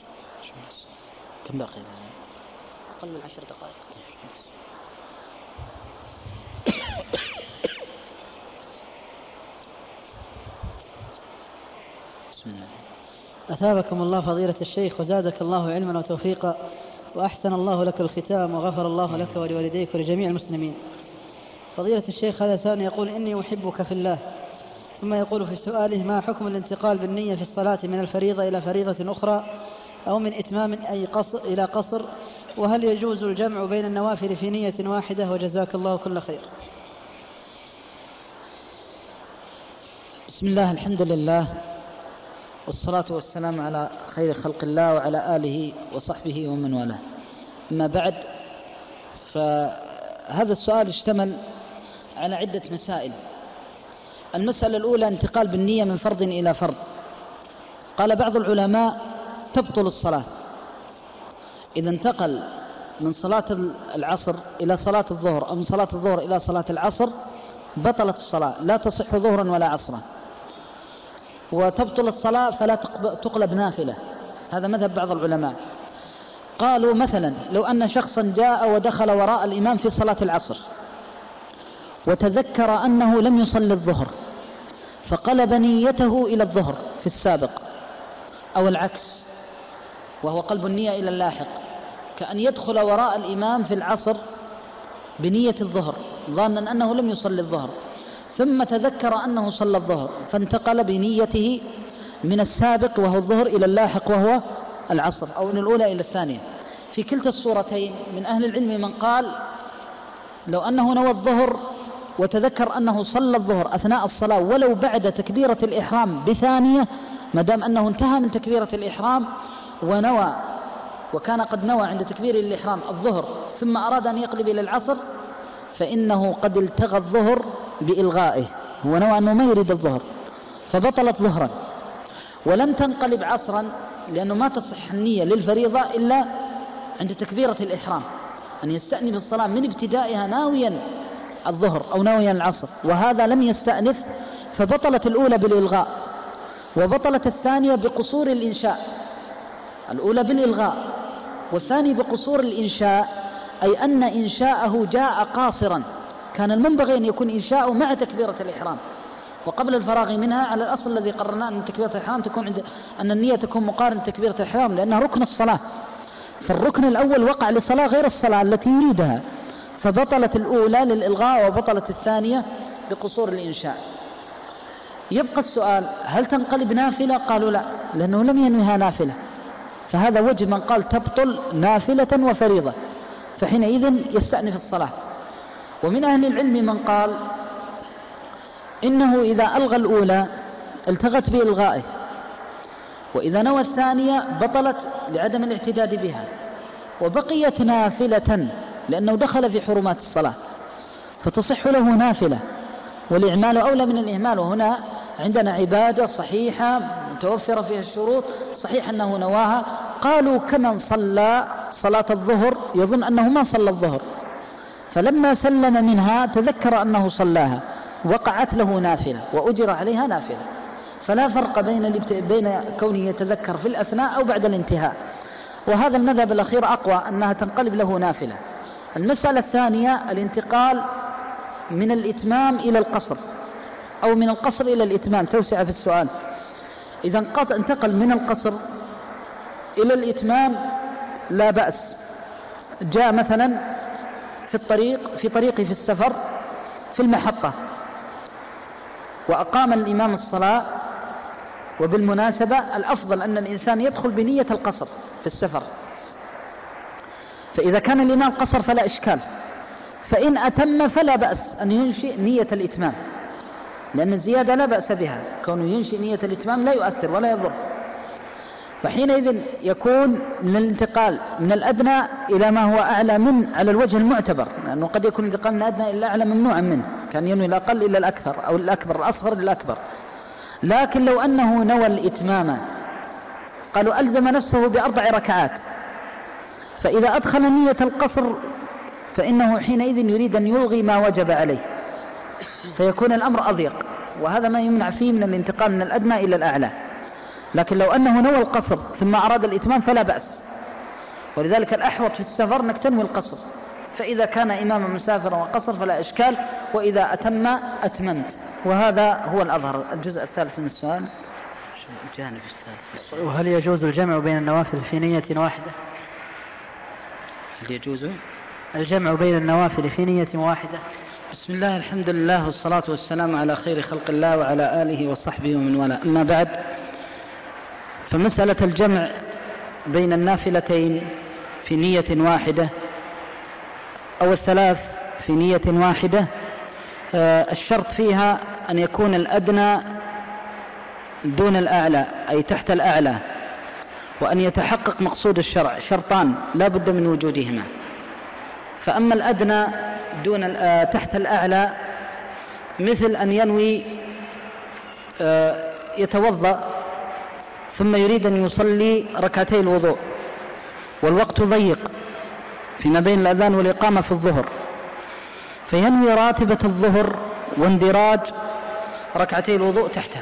كم باقي؟ أقل من عشر دقائق. بسم الله. أثابكم الله فضيلة الشيخ وزادك الله علما وتوفيقا، وأحسن الله لك الختام، وغفر الله لك ولوالديك ولجميع المسلمين. فضيلة الشيخ هذا ثاني يقول: إني أحبك في الله، ثم يقول في سؤاله: ما حكم الانتقال بالنية في الصلاة من الفريضة إلى فريضة أخرى أو من إتمام أي قصر إلى قصر، وهل يجوز الجمع بين النوافل في نية واحدة؟ وجزاك الله كل خير. بسم الله، الحمد لله، والصلاة والسلام على خير خلق الله وعلى آله وصحبه ومن والاه. أما بعد، فهذا السؤال اشتمل على عدة مسائل. المسألة الأولى: انتقال بالنية من فرض إلى فرض. قال بعض العلماء: تبطل الصلاة إذا انتقل من صلاة العصر إلى صلاة الظهر، أو من صلاة الظهر إلى صلاة العصر، بطلت الصلاة، لا تصح ظهرا ولا عصرا. وتبطل الصلاة فلا تقلب نافلة، هذا مذهب بعض العلماء. قالوا مثلا: لو أن شخصا جاء ودخل وراء الإمام في صلاة العصر وتذكر أنه لم يصلي الظهر، فقلب نيته إلى الظهر في السابق، أو العكس، وهو قلب النية إلى اللاحق، كأن يدخل وراء الإمام في العصر بنية الظهر ظانا أنه لم يصلي الظهر، ثم تذكر أنه صلى الظهر فانتقل بنيته من السابق وهو الظهر إلى اللاحق وهو العصر، أو من الأولى إلى الثانية. في كلتا الصورتين من أهل العلم من قال: لو أنه نوى الظهر وتذكر أنه صلى الظهر أثناء الصلاة ولو بعد تكبيرة الإحرام بثانية، ما دام أنه انتهى من تكبيرة الإحرام ونوى وكان قد نوى عند تكبير الإحرام الظهر ثم أراد أن يقلب إلى العصر، فإنه قد التغى الظهر بإلغائه، هو نوى أنه ما يريد الظهر فبطلت ظهرا، ولم تنقلب عصرا، لأنه ما تصح النية للفريضة إلا عند تكبيرة الإحرام، أن يستأنف الصلاة من ابتدائها ناويا الظهر أو ناويا العصر، وهذا لم يستأنف، فبطلت الأولى بالإلغاء، وبطلت الثانية بقصور الإنشاء، الأولى بالإلغاء والثاني بقصور الإنشاء، أي أن إنشاءه جاء قاصرا، كان المنبغي أن يكون إنشاءه مع تكبيرة الإحرام وقبل الفراغ منها، على الأصل الذي قررناه أن تكبيرة الإحرام تكون عند أن النية تكون مقارنة تكبيرة الإحرام، لأنها ركن الصلاة، فالركن الأول وقع لصلاة غير الصلاة التي يريدها، فبطلت الأولى للإلغاء وبطلت الثانية بقصور الإنشاء. يبقى السؤال هل تنقلب نافلة؟ قالوا لا، لأنه لم ينويها نافلة، فهذا وجه من قال تبطل نافلة وفريضة، فحينئذ يستأنف الصلاة. ومن أهل العلم من قال إنه إذا ألغى الأولى التغت بإلغائه، وإذا نوى الثانية بطلت لعدم الاعتداد بها، وبقيت نافلة لأنه دخل في حرمات الصلاة، فتصح له نافلة، والإعمال أولى من الإهمال. وهنا عندنا عبادة صحيحة متوفرة فيها الشروط، صحيح أنه نواها. قالوا كمن صلى صلاة الظهر يظن أنه ما صلى الظهر، فلما سلم منها تذكر أنه صلاها، وقعت له نافلة وأجر عليها نافلة، فلا فرق بين بين كونه يتذكر في الأثناء أو بعد الانتهاء. وهذا المذهب الأخير أقوى، أنها تنقلب له نافلة. المسألة الثانية الانتقال من الإتمام إلى القصر، أو من القصر إلى الإتمام، توسع في السؤال. إذا انتقل من القصر إلى الإتمام لا بأس. جاء مثلا في الطريق في طريقه في السفر في المحطة وأقام الإمام الصلاة، وبالمناسبة الأفضل أن الإنسان يدخل بنية القصر في السفر، فإذا كان الإمام قصر فلا إشكال، فإن أتم فلا بأس أن ينشئ نية الإتمام، لأن الزيادة لا بأس بها، كونه ينشئ نية الإتمام لا يؤثر ولا يضر. فحينئذ يكون من الانتقال من الأدنى إلى ما هو أعلى من على الوجه المعتبر، لأنه قد يكون الانتقال من الأدنى إلى الأعلى ممنوعا منه، كان ينوي الأقل إلى الأكثر، أو الأكبر الأصغر إلى الأكبر. لكن لو أنه نوى الإتمام قالوا ألزم نفسه بأربع ركعات، فإذا أدخل نية القصر فإنه حينئذ يريد أن يلغي ما وجب عليه، فيكون الأمر أضيق، وهذا ما يمنع فيه من الانتقال من الأدنى إلى الأعلى. لكن لو أنه نوى القصر ثم أراد الإتمام فلا بأس، ولذلك الأحوط في السفر أنك تنوي القصر، فإذا كان إماما مسافرا وقصر فلا إشكال، وإذا أتم أتممت، وهذا هو الأظهر. الجزء الثالث من السؤال الجانب الثالث، وهل يجوز الجمع بين النوافل في نية واحدة؟ هل يجوز الجمع بين النوافل في نية واحدة؟ بسم الله، الحمد لله، والصلاة والسلام على خير خلق الله وعلى آله وصحبه ومن والاه. أما بعد، فمسألة الجمع بين النافلتين في نية واحدة أو الثلاث في نية واحدة، الشرط فيها أن يكون الأدنى دون الأعلى، أي تحت الأعلى، وأن يتحقق مقصود الشرع، شرطان لا بد من وجودهما. فأما الأدنى دون تحت الأعلى مثل أن ينوي يتوضأ ثم يريد أن يصلي ركعتي الوضوء والوقت ضيق فيما بين الأذان والإقامة في الظهر، فينوي راتبة الظهر واندراج ركعتي الوضوء تحتها،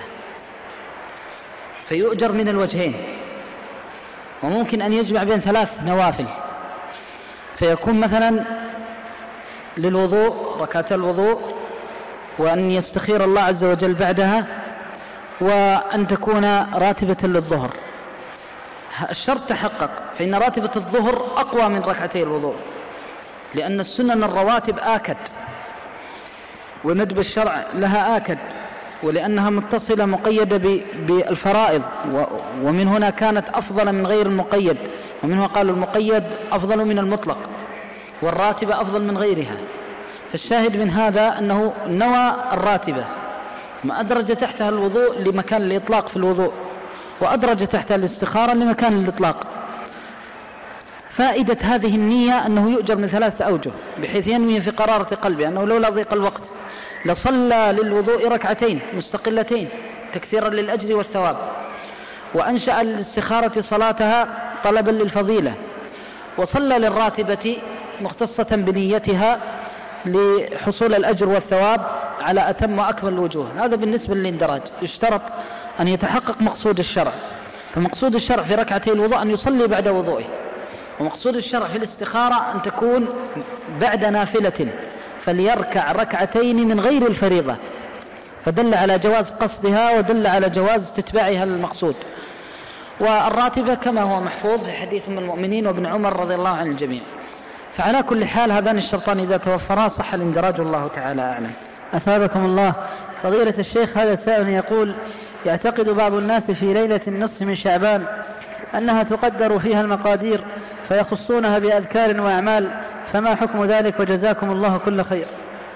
فيؤجر من الوجهين. وممكن أن يجمع بين ثلاث نوافل، فيكون مثلا للوضوء ركعتي الوضوء، وأن يستخير الله عز وجل بعدها، وأن تكون راتبة للظهر. الشرط تحقق، فإن راتبة الظهر أقوى من ركعتي الوضوء، لأن السنن الرواتب آكد، وندب الشرع لها آكد، ولأنها متصلة مقيدة بالفرائض، ومن هنا كانت أفضل من غير المقيد، ومنه قالوا المقيد أفضل من المطلق، والراتبة أفضل من غيرها. فالشاهد من هذا أنه نوى الراتبة، ما أدرج تحتها الوضوء لمكان الإطلاق في الوضوء، وأدرج تحتها الاستخارة لمكان الإطلاق. فائدة هذه النية أنه يؤجر من ثلاثة أوجه، بحيث ينوي في قرارة قلبه أنه لولا ضيق الوقت لصلى للوضوء ركعتين مستقلتين تكثيرا للأجر والثواب، وأنشأ للاستخارة صلاتها طلبا للفضيلة، وصلى للراتبة مختصة بنيتها لحصول الأجر والثواب على أتم وأكمل الوجوه. هذا بالنسبة للاندراج. يشترط أن يتحقق مقصود الشرع، فمقصود الشرع في ركعتي الوضوء أن يصلي بعد وضوئه، ومقصود الشرع في الاستخارة أن تكون بعد نافلة، فليركع ركعتين من غير الفريضة، فدل على جواز قصدها ودل على جواز تتباعها للمقصود. والراتبة كما هو محفوظ في حديث أم المؤمنين وابن عمر رضي الله عن الجميع. فعلى كل حال هذان الشرطان إذا توفرا صح الاندراج، والله تعالى أعلم. أثابكم الله. فضيلة الشيخ، هذا سائل يقول: يعتقد بعض الناس في ليلة النصف من شعبان أنها تقدر فيها المقادير فيخصونها بأذكار وأعمال، فما حكم ذلك وجزاكم الله كل خير؟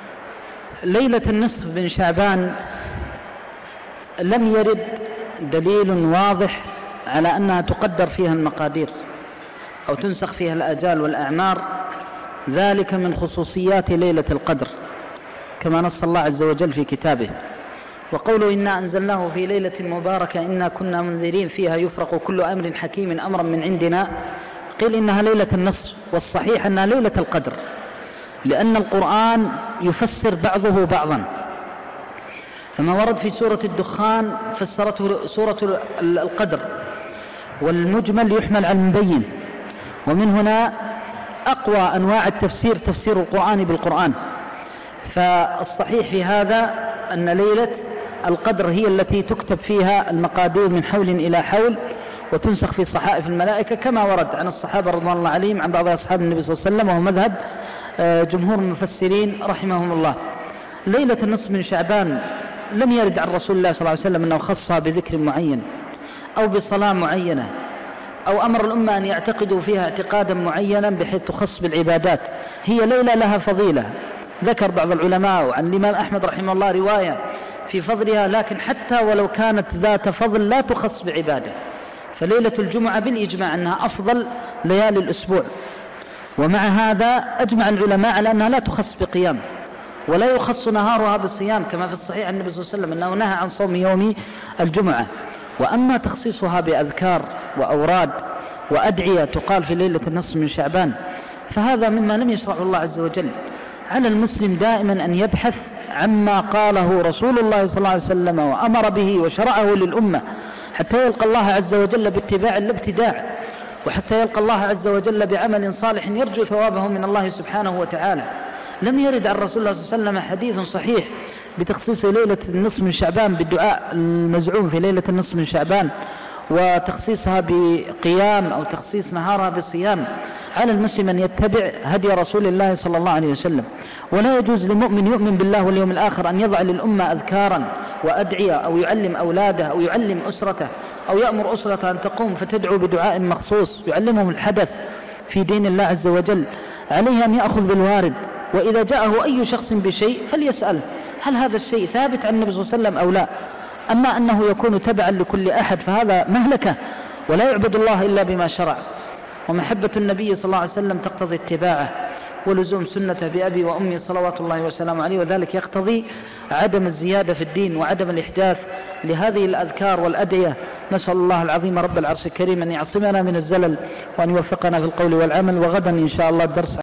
ليلة النصف من شعبان لم يرد دليل واضح على أنها تقدر فيها المقادير أو تنسخ فيها الآجال والأعمار، ذلك من خصوصيات ليلة القدر كما نص الله عز وجل في كتابه. وقوله إنا أنزلناه في ليلة مباركة إنا كنا منذرين فيها يفرق كل أمر حكيم أمرا من عندنا، قيل إنها ليلة النصف، والصحيح أنها ليلة القدر، لأن القرآن يفسر بعضه بعضا. فما ورد في سورة الدخان فسرته سورة القدر، والمجمل يحمل على المبين، ومن هنا أقوى أنواع التفسير تفسير القرآن بالقرآن. فالصحيح في هذا أن ليلة القدر هي التي تكتب فيها المقادير من حول إلى حول وتنسخ في صحائف الملائكة، كما ورد عن الصحابة رضوان الله عليهم عن بعض أصحاب النبي صلى الله عليه وسلم، وهو مذهب جمهور المفسرين رحمهم الله. ليلة النصف من شعبان لم يرد عن رسول الله صلى الله عليه وسلم أنه خصها بذكر معين أو بصلاة معينة أو أمر الأمة أن يعتقدوا فيها اعتقادا معينا بحيث تخص بالعبادات. هي ليلة لها فضيلة، ذكر بعض العلماء عن الإمام أحمد رحمه الله رواية في فضلها، لكن حتى ولو كانت ذات فضل لا تخص بعبادة. فليلة الجمعة بالإجماع أنها أفضل ليالي الأسبوع، ومع هذا أجمع العلماء على أنها لا تخص بقيام ولا يخص نهارها بالصيام، كما في الصحيح عن النبي صلى الله عليه وسلم أنه نهى عن صوم يوم الجمعة. وأما تخصيصها بأذكار وأوراد وأدعية تقال في ليلة النصف من شعبان فهذا مما لم يشرعه الله عز وجل. على المسلم دائما أن يبحث عما قاله رسول الله صلى الله عليه وسلم وأمر به وشرعه للأمة، حتى يلقى الله عز وجل باتباع لا ابتداع، وحتى يلقى الله عز وجل بعمل صالح يرجو ثوابه من الله سبحانه وتعالى. لم يرد عن رسول الله صلى الله عليه وسلم حديث صحيح بتخصيص ليلة النصف من شعبان بالدعاء المزعوم في ليلة النصف من شعبان وتخصيصها بقيام أو تخصيص نهارها بالصيام. على المسلم أن يتبع هدي رسول الله صلى الله عليه وسلم، ولا يجوز لمؤمن يؤمن بالله واليوم الآخر أن يضع للأمة أذكارا وأدعية أو يعلم أولاده أو يعلم أسرته أو يأمر أسرته أن تقوم فتدعو بدعاء مخصوص يعلمهم الحدث في دين الله عز وجل. عليه أن يأخذ بالوارد، وإذا جاءه أي شخص بشيء فليسأل هل هذا الشيء ثابت عن النبي صلى الله عليه وسلم أو لا. أما أنه يكون تبعا لكل أحد فهذا مهلكة، ولا يعبد الله إلا بما شرع. ومحبة النبي صلى الله عليه وسلم تقتضي اتباعه ولزوم سنته بأبي وأمي صلوات الله وسلامه عليه، وذلك يقتضي عدم الزيادة في الدين وعدم الإحداث لهذه الأذكار والأدعية. نسأل الله العظيم رب العرش الكريم أن يعصمنا من الزلل وأن يوفقنا في القول والعمل. وغدا إن شاء الله الدرس